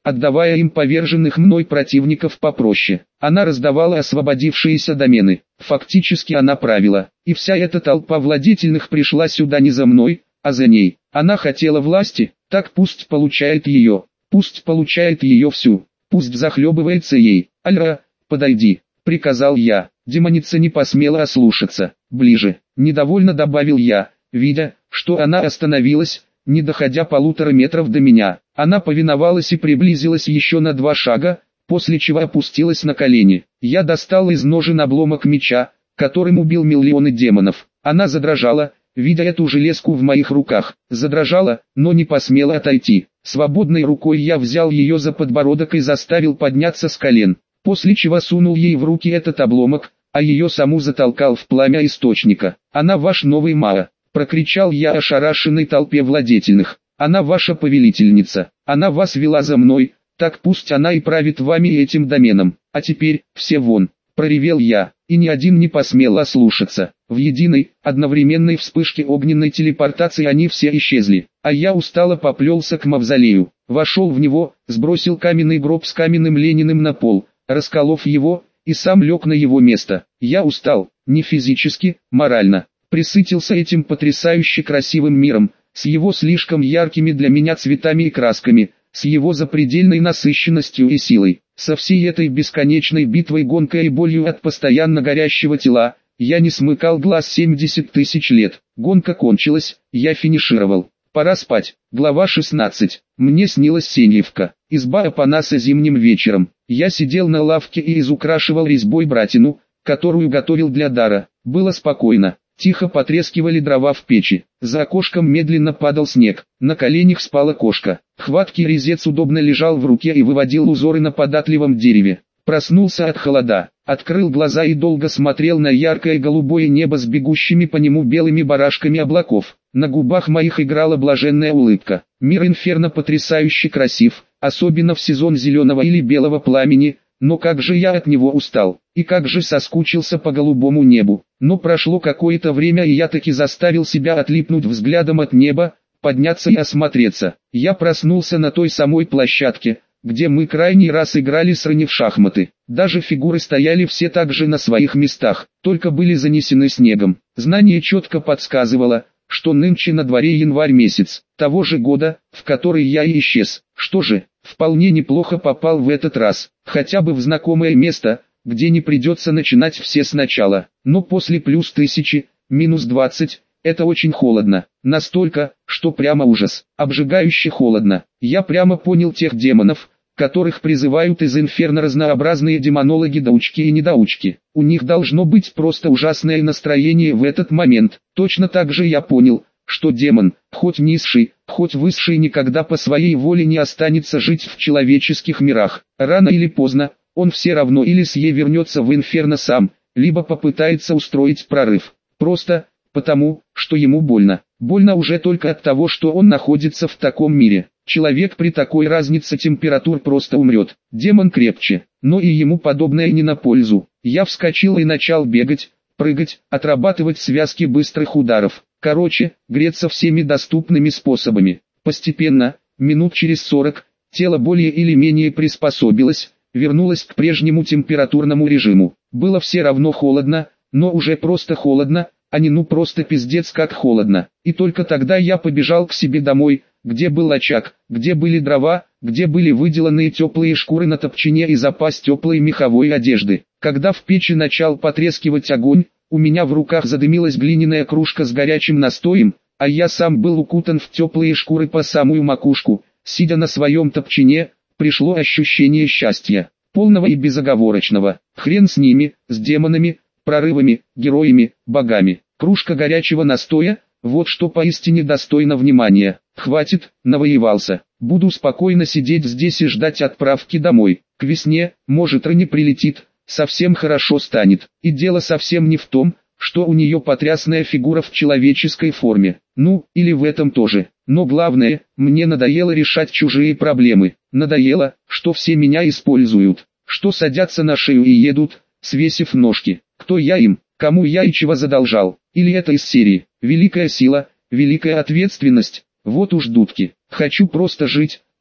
отдавая им поверженных мной противников попроще. Она раздавала освободившиеся домены, фактически она правила, и вся эта толпа владетельных пришла сюда не за мной, а за ней. Она хотела власти, так пусть получает ее, пусть получает ее всю, пусть захлебывается ей. «Альра, подойди», — приказал я. Демоница не посмела ослушаться. «Ближе», — недовольно добавил я, видя, что она остановилась, не доходя полутора метров до меня. Она повиновалась и приблизилась еще на два шага, после чего опустилась на колени. Я достал из ножен обломок меча, которым убил миллионы демонов. Она задрожала, видя эту железку в моих руках. Задрожала, но не посмела отойти. Свободной рукой я взял ее за подбородок и заставил подняться с колен, после чего сунул ей в руки этот обломок, а ее саму затолкал в пламя источника. «Она ваш новый Маа», — прокричал я ошарашенной толпе владетельных. «Она ваша повелительница, она вас вела за мной, так пусть она и правит вами и этим доменом. А теперь, все вон», — проревел я, и ни один не посмел ослушаться. В единой, одновременной вспышке огненной телепортации они все исчезли, а я устало поплелся к мавзолею, вошел в него, сбросил каменный гроб с каменным Лениным на пол, расколов его, и сам лег на его место. Я устал, не физически, морально, пресытился этим потрясающе красивым миром, с его слишком яркими для меня цветами и красками, с его запредельной насыщенностью и силой, со всей этой бесконечной битвой, гонкой и болью от постоянно горящего тела. Я не смыкал глаз семьдесят тысяч лет. Гонка кончилась, я финишировал. Пора спать. Глава шестнадцать. Мне снилась Сеньевка, изба Апанаса зимним вечером. Я сидел на лавке и изукрашивал резьбой братину, которую готовил для дара. Было спокойно. Тихо потрескивали дрова в печи. За окошком медленно падал снег. На коленях спала кошка. Хваткий резец удобно лежал в руке и выводил узоры на податливом дереве. Проснулся от холода, открыл глаза и долго смотрел на яркое голубое небо с бегущими по нему белыми барашками облаков. На губах моих играла блаженная улыбка. Мир Инферно потрясающе красив, особенно в сезон зеленого или белого пламени, но как же я от него устал, и как же соскучился по голубому небу. Но прошло какое-то время, и я таки заставил себя отлипнуть взглядом от неба, подняться и осмотреться. Я проснулся на той самой площадке, где мы крайний раз играли с Рани в шахматы. Даже фигуры стояли все так же на своих местах, только были занесены снегом. Знание четко подсказывало, что нынче на дворе январь месяц, того же года, в который я и исчез. Что же, вполне неплохо попал в этот раз, хотя бы в знакомое место, где не придется начинать все сначала. Но после плюс тысячи, минус двадцать, это очень холодно. Настолько, что прямо ужас. Обжигающе холодно. Я прямо понял тех демонов, которых призывают из Инферно разнообразные демонологи-доучки и недоучки. У них должно быть просто ужасное настроение в этот момент. Точно так же я понял, что демон, хоть низший, хоть высший, никогда по своей воле не останется жить в человеческих мирах. Рано или поздно, он все равно или сие вернется в Инферно сам, либо попытается устроить прорыв. Просто потому, что ему больно. Больно уже только от того, что он находится в таком мире. Человек при такой разнице температур просто умрет. Демон крепче, но и ему подобное не на пользу. Я вскочил и начал бегать, прыгать, отрабатывать связки быстрых ударов. Короче, греться всеми доступными способами. Постепенно, минут через сорок, тело более или менее приспособилось, вернулось к прежнему температурному режиму. Было все равно холодно, но уже просто холодно, а не ну просто пиздец как холодно. И только тогда я побежал к себе домой, где был очаг, где были дрова, где были выделанные теплые шкуры на топчине и запас теплой меховой одежды. Когда в печи начал потрескивать огонь, у меня в руках задымилась глиняная кружка с горячим настоем, а я сам был укутан в теплые шкуры по самую макушку. Сидя на своем топчине, пришло ощущение счастья, полного и безоговорочного. Хрен с ними, с демонами, прорывами, героями, богами. Кружка горячего настоя, вот что поистине достойно внимания. Хватит, навоевался. Буду спокойно сидеть здесь и ждать отправки домой. К весне, может, Рани прилетит, совсем хорошо станет. И дело совсем не в том, что у нее потрясная фигура в человеческой форме. Ну, или в этом тоже. Но главное, мне надоело решать чужие проблемы. Надоело, что все меня используют, что садятся на шею и едут, свесив ножки. Кто я им, кому я и чего задолжал? Или это из серии «Великая сила, великая ответственность»? Вот уж дудки. Хочу просто жить,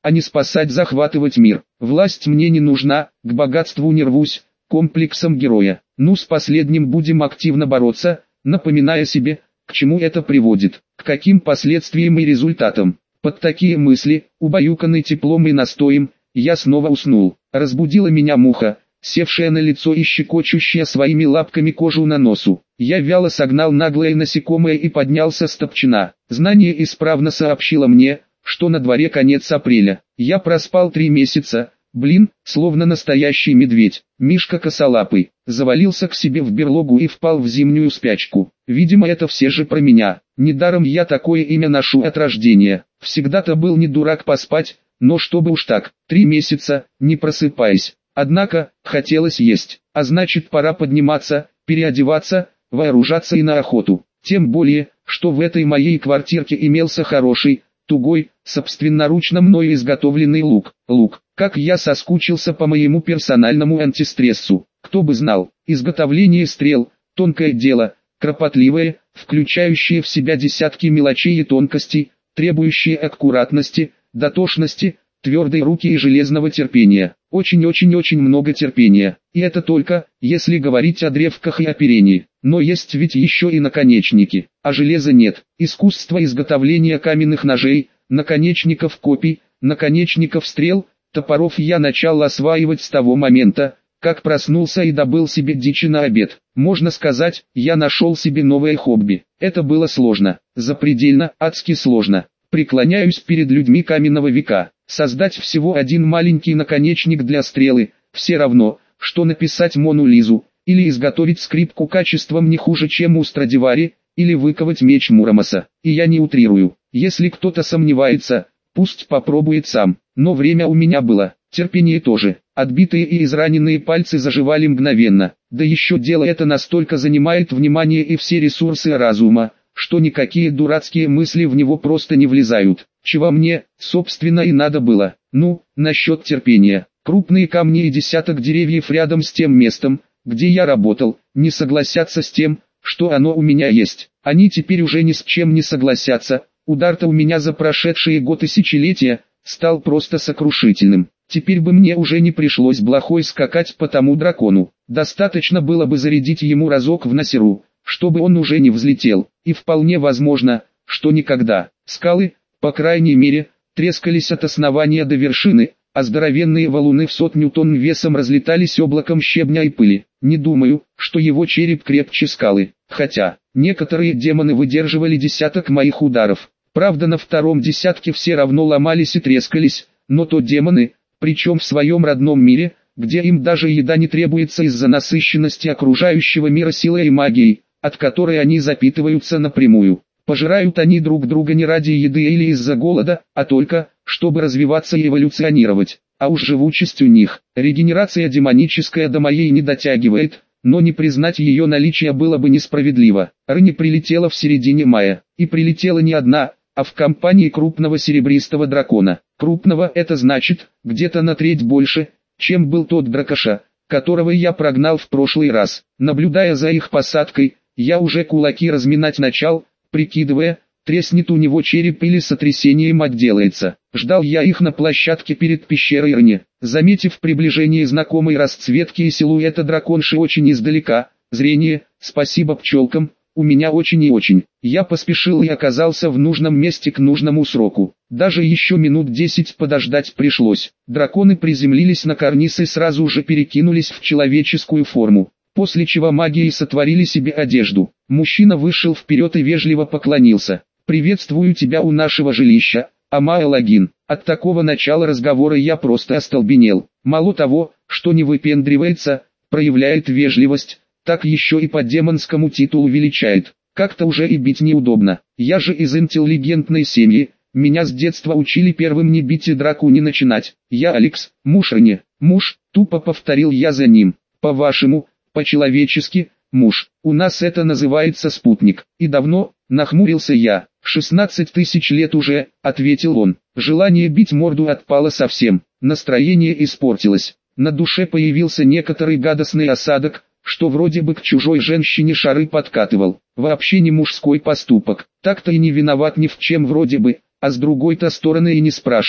а не спасать, захватывать мир. Власть мне не нужна, к богатству не рвусь, комплексом героя. Ну, с последним будем активно бороться, напоминая себе, к чему это приводит, к каким последствиям и результатам. Под такие мысли, убаюканный теплом и настоем, я снова уснул. Разбудила меня муха, севшая на лицо и щекочущая своими лапками кожу на носу. Я вяло согнал наглое насекомое и поднялся с топчина. Знание исправно сообщило мне, что на дворе конец апреля. Я проспал три месяца, блин, словно настоящий медведь. Мишка косолапый, завалился к себе в берлогу и впал в зимнюю спячку. Видимо, это все же про меня. Недаром я такое имя ношу от рождения. Всегда-то был не дурак поспать, но чтобы уж так, три месяца, не просыпаясь. Однако, хотелось есть, а значит пора подниматься, переодеваться, вооружаться и на охоту. Тем более, что в этой моей квартирке имелся хороший, тугой, собственноручно мною изготовленный лук. Лук, как я соскучился по моему персональному антистрессу. Кто бы знал, изготовление стрел, тонкое дело, кропотливое, включающее в себя десятки мелочей и тонкостей, требующие аккуратности, дотошности, твердой руки и железного терпения. Очень-очень-очень много терпения. И это только, если говорить о древках и оперении. Но есть ведь еще и наконечники, а железа нет. Искусство изготовления каменных ножей, наконечников копий, наконечников стрел, топоров я начал осваивать с того момента, как проснулся и добыл себе дичи на обед. Можно сказать, я нашел себе новое хобби. Это было сложно, запредельно, адски сложно. Преклоняюсь перед людьми каменного века. Создать всего один маленький наконечник для стрелы, все равно, что написать Мону Лизу, или изготовить скрипку качеством не хуже, чем у Страдивари, или выковать меч Муромаса. И я не утрирую. Если кто-то сомневается, пусть попробует сам. Но время у меня было, терпение тоже. Отбитые и израненные пальцы заживали мгновенно. Да еще дело это настолько занимает внимание и все ресурсы разума, что никакие дурацкие мысли в него просто не влезают. Чего мне, собственно, и надо было. Ну, насчет терпения. Крупные камни и десяток деревьев рядом с тем местом, где я работал, не согласятся с тем, что оно у меня есть. Они теперь уже ни с чем не согласятся. Удар-то у меня за прошедшие год тысячелетия стал просто сокрушительным. Теперь бы мне уже не пришлось блохой скакать по тому дракону. Достаточно было бы зарядить ему разок в носеру, чтобы он уже не взлетел. И вполне возможно, что никогда. Скалы, по крайней мере, трескались от основания до вершины, а здоровенные валуны в сотню тонн весом разлетались облаком щебня и пыли. Не думаю, что его череп крепче скалы, хотя, некоторые демоны выдерживали десяток моих ударов. Правда, на втором десятке все равно ломались и трескались, но то демоны, причем в своем родном мире, где им даже еда не требуется из-за насыщенности окружающего мира силой и магией, от которой они запитываются напрямую. Пожирают они друг друга не ради еды или из-за голода, а только, чтобы развиваться и эволюционировать. А уж живучесть у них, регенерация демоническая до моей не дотягивает, но не признать ее наличие было бы несправедливо. Рыни прилетела в середине мая, и прилетела не одна, а в компании крупного серебристого дракона. Крупного — это значит, где-то на треть больше, чем был тот дракоша, которого я прогнал в прошлый раз. Наблюдая за их посадкой, я уже кулаки разминать начал, прикидывая, треснет у него череп или сотрясением отделается. Ждал я их на площадке перед пещерой Рыни. Заметив приближение знакомой расцветки и силуэта драконши очень издалека, зрение, спасибо пчелкам, у меня очень и очень. Я поспешил и оказался в нужном месте к нужному сроку. Даже еще минут десять подождать пришлось. Драконы приземлились на карниз и сразу же перекинулись в человеческую форму, после чего магией сотворили себе одежду. Мужчина вышел вперед и вежливо поклонился. «Приветствую тебя у нашего жилища, Амая Лагин». От такого начала разговора я просто остолбенел. Мало того, что не выпендривается, проявляет вежливость, так еще и по демонскому титулу величает. Как-то уже и бить неудобно. Я же из интеллигентной семьи, меня с детства учили первым не бить и драку не начинать. Я Алекс, муж Рыни. Муж, тупо повторил я за ним. По-вашему, по-человечески, муж. У нас это называется спутник. И давно, нахмурился я. шестнадцать тысяч лет уже, ответил он. Желание бить морду отпало совсем. Настроение испортилось. На душе появился некоторый гадостный осадок, что вроде бы к чужой женщине шары подкатывал. Вообще не мужской поступок. Так-то и не виноват ни в чем вроде бы, а с другой-то стороны и не спрашивал.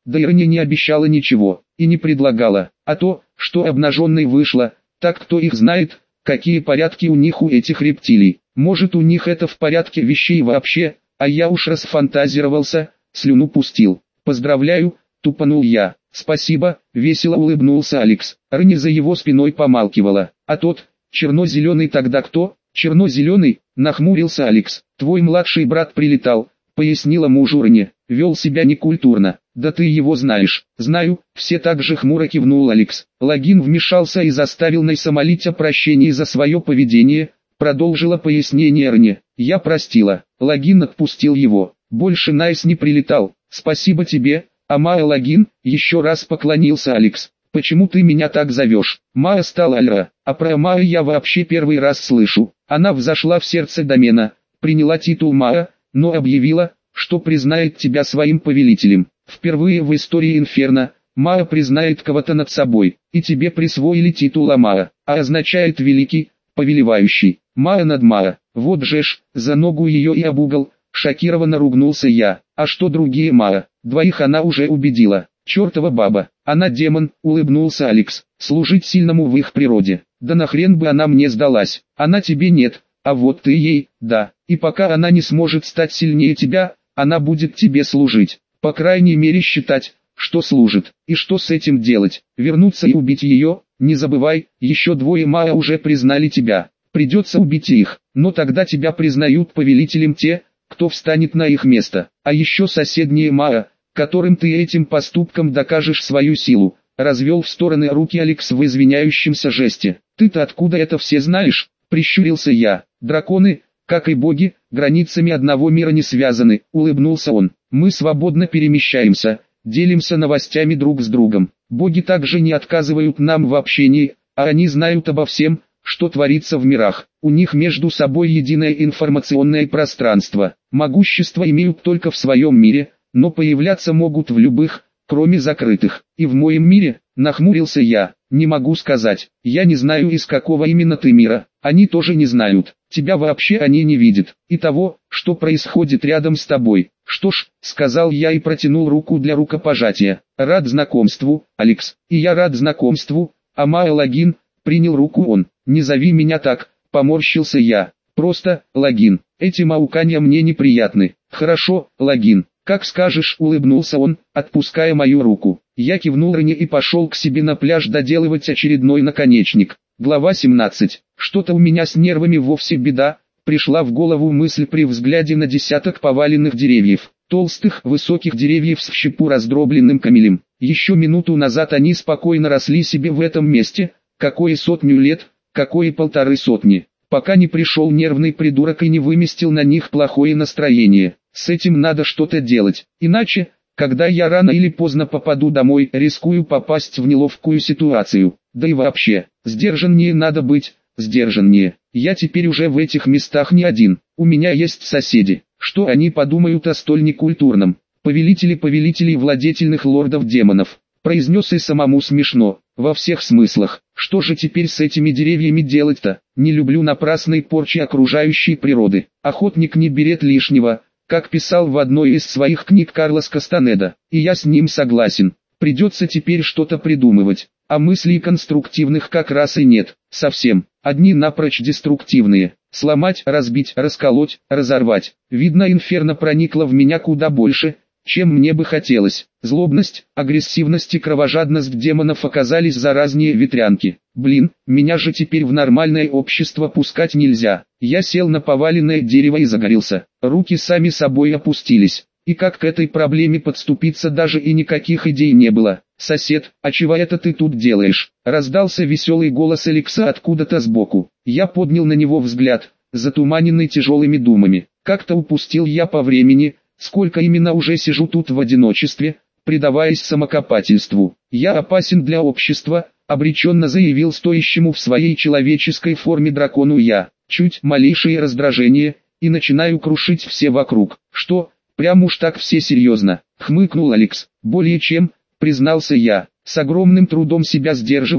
Да Ирня не обещала ничего, и не предлагала, а то, что обнаженной вышла, так кто их знает, какие порядки у них у этих рептилий. Может у них это в порядке вещей вообще, а я уж расфантазировался, слюну пустил. Поздравляю, тупанул я. Спасибо, весело улыбнулся Алекс. Рни за его спиной помалкивала, а тот, черно-зеленый тогда кто? Черно-зеленый, нахмурился Алекс. Твой младший брат прилетал, пояснила мужу Рни, вел себя некультурно. Да ты его знаешь. Знаю, все так же хмуро кивнул Алекс. Логин вмешался и заставил Найса молить о прощении за свое поведение, продолжила пояснение Рни. Я простила. Логин отпустил его. Больше Найс не прилетал. Спасибо тебе, а Майя Логин, еще раз поклонился Алекс. Почему ты меня так зовешь? Майя стала Альра, а про Майю я вообще первый раз слышу. Она взошла в сердце домена, приняла титул Майя, но объявила, что признает тебя своим повелителем. Впервые в истории Инферно, Майя признает кого-то над собой, и тебе присвоили титул Майя, а означает великий, повелевающий. Майя над Майя, вот же ж, за ногу ее и об угол, шокированно ругнулся я. А что другие Майя? Двоих она уже убедила. Чертова баба, она демон, улыбнулся Алекс. Служить сильному в их природе. Да нахрен бы она мне сдалась. Она тебе нет, а вот ты ей, да. И пока она не сможет стать сильнее тебя, она будет тебе служить. По крайней мере считать, что служит. И что с этим делать? Вернуться и убить ее? Не забывай, еще двое Майя уже признали тебя. Придется убить их, но тогда тебя признают повелителем те, кто встанет на их место. А еще соседние Майя, которым ты этим поступком докажешь свою силу, развел в стороны руки Алекс в извиняющемся жесте. Ты-то откуда это все знаешь? Прищурился я. Драконы, как и боги, границами одного мира не связаны, улыбнулся он. Мы свободно перемещаемся, делимся новостями друг с другом. Боги также не отказывают нам в общении, а они знают обо всем, что творится в мирах. У них между собой единое информационное пространство. Могущество имеют только в своем мире, но появляться могут в любых, кроме закрытых. И в моем мире, нахмурился я, не могу сказать. Я не знаю, из какого именно ты мира. Они тоже не знают. Тебя вообще они не видят. И того, что происходит рядом с тобой. Что ж, сказал я и протянул руку для рукопожатия. Рад знакомству, Алекс. И я рад знакомству, а Майя Логин, принял руку он. Не зови меня так, поморщился я. Просто, Логин. Эти мауканья мне неприятны. Хорошо, Логин. Как скажешь, улыбнулся он, отпуская мою руку. Я кивнул Рни и пошел к себе на пляж доделывать очередной наконечник. Глава семнадцать. Что-то у меня с нервами вовсе беда, пришла в голову мысль при взгляде на десяток поваленных деревьев. Толстых, высоких деревьев с в щепу раздробленным камелем. Еще минуту назад они спокойно росли себе в этом месте, какое сотню лет, какое полторы сотни. Пока не пришел нервный придурок и не выместил на них плохое настроение. С этим надо что-то делать, иначе, когда я рано или поздно попаду домой, рискую попасть в неловкую ситуацию. Да и вообще, сдержаннее надо быть, сдержаннее. Я теперь уже в этих местах не один, у меня есть соседи. Что они подумают о столь некультурном? Повелители повелителей владетельных лордов-демонов. Произнес и самому смешно, во всех смыслах. Что же теперь с этими деревьями делать-то? Не люблю напрасной порчи окружающей природы. Охотник не берет лишнего, как писал в одной из своих книг Карлос Кастанеда. И я с ним согласен. Придется теперь что-то придумывать. А мыслей конструктивных как раз и нет. Совсем. Одни напрочь деструктивные. Сломать, разбить, расколоть, разорвать. Видно, инферно проникло в меня куда больше, чем мне бы хотелось. Злобность, агрессивность и кровожадность демонов оказались заразнее ветрянки. Блин, меня же теперь в нормальное общество пускать нельзя. Я сел на поваленное дерево и загорелся. Руки сами собой опустились. И как к этой проблеме подступиться даже и никаких идей не было. «Сосед, а чего это ты тут делаешь?» Раздался веселый голос Алекса откуда-то сбоку. Я поднял на него взгляд, затуманенный тяжелыми думами. Как-то упустил я по времени, сколько именно уже сижу тут в одиночестве, предаваясь самокопательству. Я опасен для общества, обреченно заявил стоящему в своей человеческой форме дракону я. Чуть малейшее раздражение, и начинаю крушить все вокруг. Что, прям уж так все серьезно? Хмыкнул Алекс. Более чем, признался я. С огромным трудом себя сдерживаю,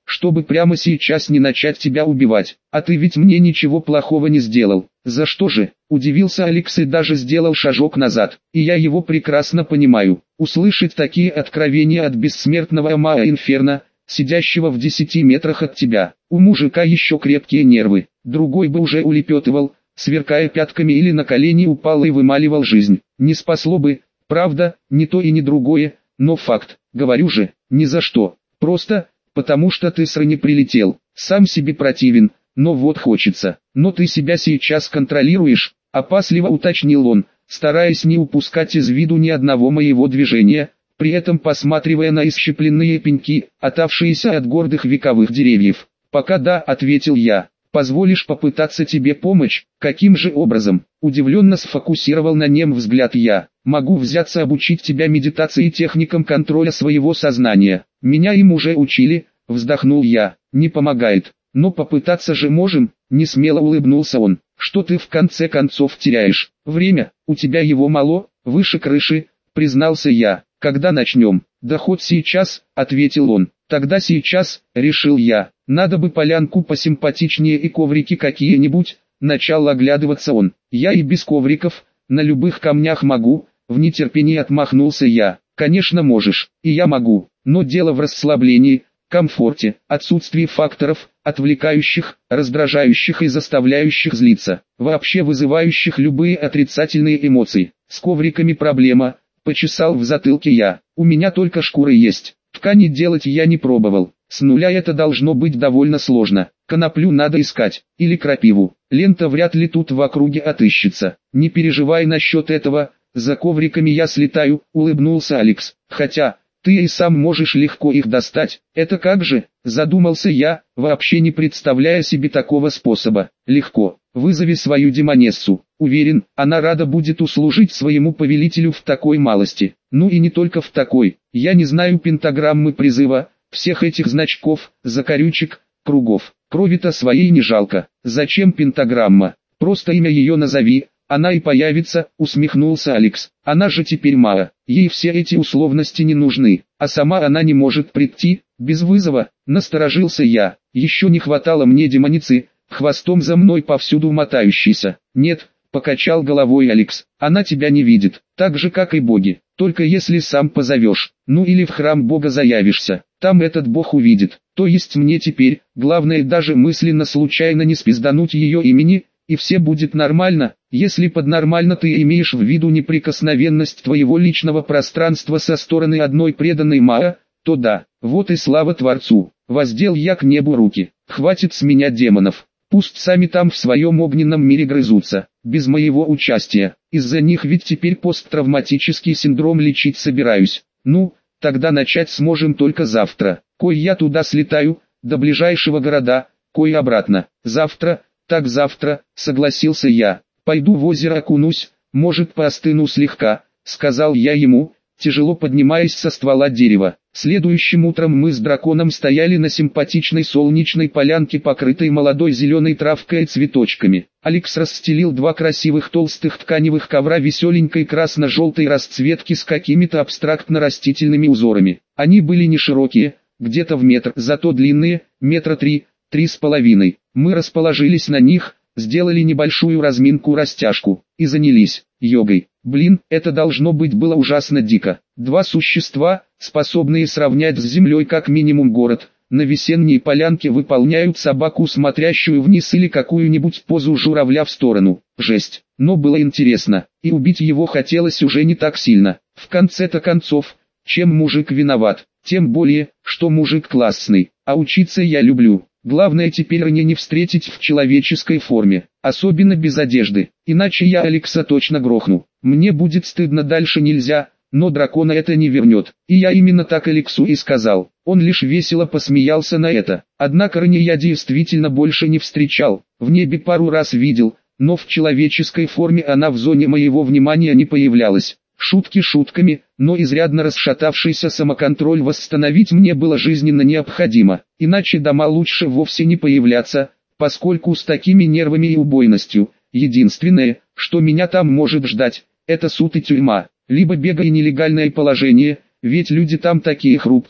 чтобы прямо сейчас не начать тебя убивать. А ты ведь мне ничего плохого не сделал. За что же? Удивился Алекс и даже сделал шажок назад. И я его прекрасно понимаю. Услышать такие откровения от бессмертного Амаа Инферно, сидящего в десяти метрах от тебя. У мужика еще крепкие нервы. Другой бы уже улепетывал, сверкая пятками, или на колени упал и вымаливал жизнь. Не спасло бы, правда, ни то и ни другое, но факт. Говорю же, ни за что. Просто, потому что ты срани прилетел. Сам себе противен, но вот хочется. Но ты себя сейчас контролируешь, опасливо уточнил он, стараясь не упускать из виду ни одного моего движения, при этом посматривая на исщепленные пеньки, отавшиеся от гордых вековых деревьев. «Пока да», — ответил я. «Позволишь попытаться тебе помочь?» «Каким же образом?» — удивленно сфокусировал на нем взгляд я. «Могу взяться обучить тебя медитации и техникам контроля своего сознания. Меня им уже учили», — вздохнул я. «Не помогает. Но попытаться же можем», — несмело улыбнулся он. «Что ты в конце концов теряешь? Время, у тебя его мало, выше крыши», — признался я. «Когда начнем?» «Да хоть сейчас», — ответил он. «Тогда сейчас», — решил я. «Надо бы полянку посимпатичнее и коврики какие-нибудь», — начал оглядываться он. «Я и без ковриков, на любых камнях могу», — в нетерпении отмахнулся я. «Конечно можешь, и я могу, но дело в расслаблении, комфорте, отсутствии факторов, отвлекающих, раздражающих и заставляющих злиться, вообще вызывающих любые отрицательные эмоции. С ковриками проблема», — почесал в затылке я. «У меня только шкуры есть, ткани делать я не пробовал. С нуля это должно быть довольно сложно. Коноплю надо искать, или крапиву. Лента вряд ли тут в округе отыщется. Не переживай насчет этого, за ковриками я слетаю», — улыбнулся Алекс. «Хотя, ты и сам можешь легко их достать». «Это как же?» — задумался я, вообще не представляя себе такого способа. «Легко. Вызови свою демонессу. Уверен, она рада будет услужить своему повелителю в такой малости. Ну и не только в такой. Я не знаю пентаграммы призыва, всех этих значков, закорючек, кругов. Крови-то своей не жалко. Зачем пентаграмма? Просто имя ее назови, она и появится», — усмехнулся Алекс. «Она же теперь Маа, ей все эти условности не нужны, а сама она не может прийти, без вызова», — насторожился я. «Еще не хватало мне демоницы, хвостом за мной повсюду мотающейся». «Нет», — покачал головой Алекс, — «она тебя не видит, так же как и боги, только если сам позовешь, ну или в храм бога заявишься, там этот бог увидит. То есть мне теперь, главное даже мысленно случайно не спиздануть ее имени, и все будет нормально». «Если под нормально ты имеешь в виду неприкосновенность твоего личного пространства со стороны одной преданной Маа, то да, вот и слава Творцу». Воздел я к небу руки. «Хватит с меня демонов. Пусть сами там в своем огненном мире грызутся, без моего участия. Из-за них ведь теперь посттравматический синдром лечить собираюсь. Ну, тогда начать сможем только завтра. Кой я туда слетаю, до ближайшего города, кой обратно. Завтра, так завтра», — согласился я. «Пойду в озеро окунусь, может поостыну слегка», — сказал я ему, тяжело поднимаясь со ствола дерева. Следующим утром мы с драконом стояли на симпатичной солнечной полянке, покрытой молодой зеленой травкой и цветочками. Алекс расстелил два красивых толстых тканевых ковра веселенькой красно-желтой расцветки с какими-то абстрактно-растительными узорами. Они были не широкие, где-то в метр, зато длинные, метра три, три с половиной. Мы расположились на них, сделали небольшую разминку-растяжку и занялись йогой. Блин, это должно быть было ужасно дико. Два существа, способные сравнять с землей как минимум город, на весенней полянке выполняют собаку, смотрящую вниз, или какую-нибудь позу журавля в сторону. Жесть. Но было интересно, и убить его хотелось уже не так сильно. В конце-то концов, чем мужик виноват? Тем более, что мужик классный, а учиться я люблю. Главное теперь мне не встретить в человеческой форме, особенно без одежды, иначе я Алекса точно грохну. Мне будет стыдно, дальше нельзя, но дракона это не вернет. И я именно так Алексу и сказал. Он лишь весело посмеялся на это. Однако Рани я действительно больше не встречал, в небе пару раз видел, но в человеческой форме она в зоне моего внимания не появлялась. Шутки шутками, но изрядно расшатавшийся самоконтроль восстановить мне было жизненно необходимо, иначе дома лучше вовсе не появляться, поскольку с такими нервами и убойностью, единственное, что меня там может ждать, это суд и тюрьма, либо бега и нелегальное положение, ведь люди там такие хрупкие,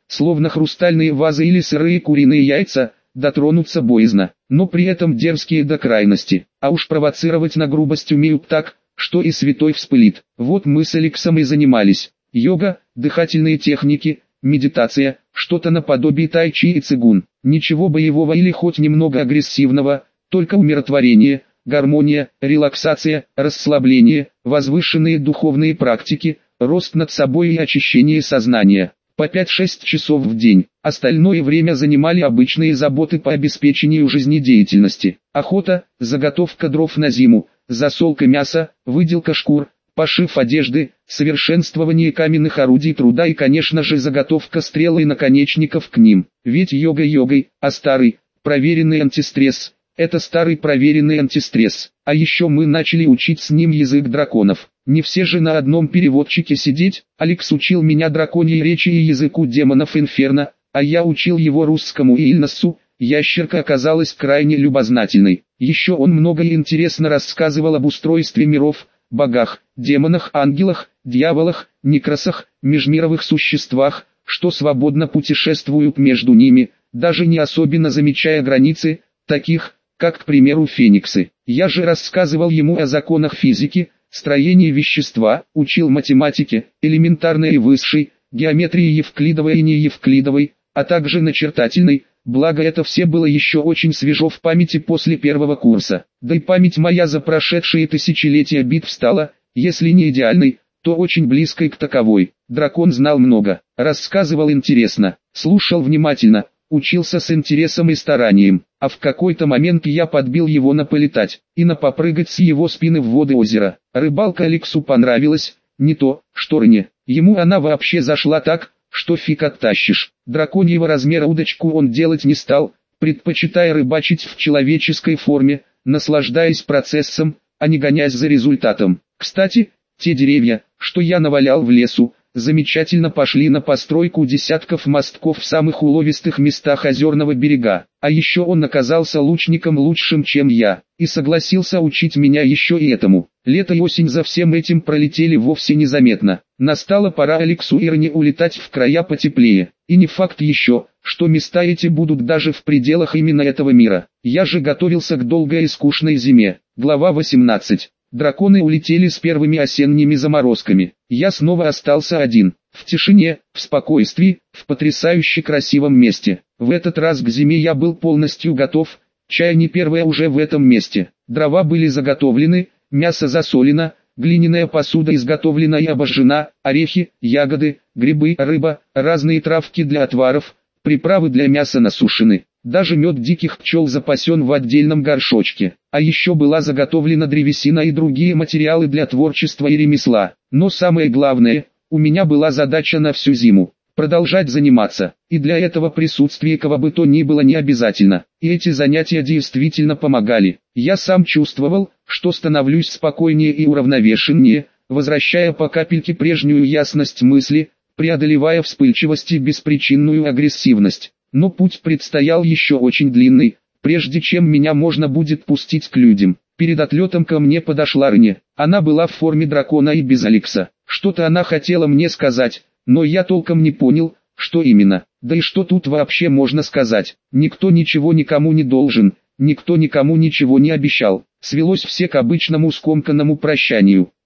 словно хрустальные вазы или сырые куриные яйца, дотронуться боязно, но при этом дерзкие до крайности, а уж провоцировать на грубость умеют так, что и святой вспылит. Вот мы с Алексом и занимались. Йога, дыхательные техники, медитация, что-то наподобие тайчи и цигун. Ничего боевого или хоть немного агрессивного, только умиротворение, гармония, релаксация, расслабление, возвышенные духовные практики, рост над собой и очищение сознания. По пять-шесть часов в день. Остальное время занимали обычные заботы по обеспечению жизнедеятельности. Охота, заготовка дров на зиму, засолка мяса, выделка шкур, пошив одежды, совершенствование каменных орудий труда и, конечно же, заготовка стрел и наконечников к ним. Ведь йога йогой, а старый, проверенный антистресс – это старый проверенный антистресс. А еще мы начали учить с ним язык драконов. Не все же на одном переводчике сидеть. Алекс учил меня драконьей речи и языку демонов Инферно, а я учил его русскому и Ильнасу. Ящерка оказалась крайне любознательной. Еще он много и интересно рассказывал об устройстве миров, богах, демонах, ангелах, дьяволах, некросах, межмировых существах, что свободно путешествуют между ними, даже не особенно замечая границы, таких, как, к примеру, фениксы. Я же рассказывал ему о законах физики, строении вещества, учил математике, элементарной и высшей, геометрии евклидовой и неевклидовой, а также начертательной, благо это все было еще очень свежо в памяти после первого курса. Да и память моя за прошедшие тысячелетия битв стала, если не идеальной, то очень близкой к таковой. Дракон знал много, рассказывал интересно, слушал внимательно, учился с интересом и старанием, а в какой-то момент я подбил его на полетать, и на попрыгать с его спины в воды озера. Рыбалка Алексу понравилась, не то, что Рне, ему она вообще зашла так, что фиг оттащишь. Драконьего размера удочку он делать не стал, предпочитая рыбачить в человеческой форме, наслаждаясь процессом, а не гоняясь за результатом. Кстати, те деревья, что я навалял в лесу, замечательно пошли на постройку десятков мостков в самых уловистых местах озерного берега. А еще он оказался лучником лучшим, чем я, и согласился учить меня еще и этому. Лето и осень за всем этим пролетели вовсе незаметно. Настала пора Алексу и Рне улетать в края потеплее. И не факт еще, что места эти будут даже в пределах именно этого мира. Я же готовился к долгой и скучной зиме. Глава восемнадцать. Драконы улетели с первыми осенними заморозками. Я снова остался один, в тишине, в спокойствии, в потрясающе красивом месте. В этот раз к зиме я был полностью готов, чай не первое уже в этом месте. Дрова были заготовлены, мясо засолено, глиняная посуда изготовлена и обожжена, орехи, ягоды, грибы, рыба, разные травки для отваров, приправы для мяса насушены. Даже мед диких пчел запасен в отдельном горшочке. А еще была заготовлена древесина и другие материалы для творчества и ремесла. Но самое главное, у меня была задача на всю зиму – продолжать заниматься. И для этого присутствие кого бы то ни было не обязательно. И эти занятия действительно помогали. Я сам чувствовал, что становлюсь спокойнее и уравновешеннее, возвращая по капельке прежнюю ясность мысли, преодолевая вспыльчивость и беспричинную агрессивность. Но путь предстоял еще очень длинный, прежде чем меня можно будет пустить к людям. Перед отлетом ко мне подошла Рне. Она была в форме дракона и без Алекса. Что-то она хотела мне сказать, но я толком не понял, что именно. Да и что тут вообще можно сказать? Никто ничего никому не должен, никто никому ничего не обещал. Свелось все к обычному скомканному прощанию.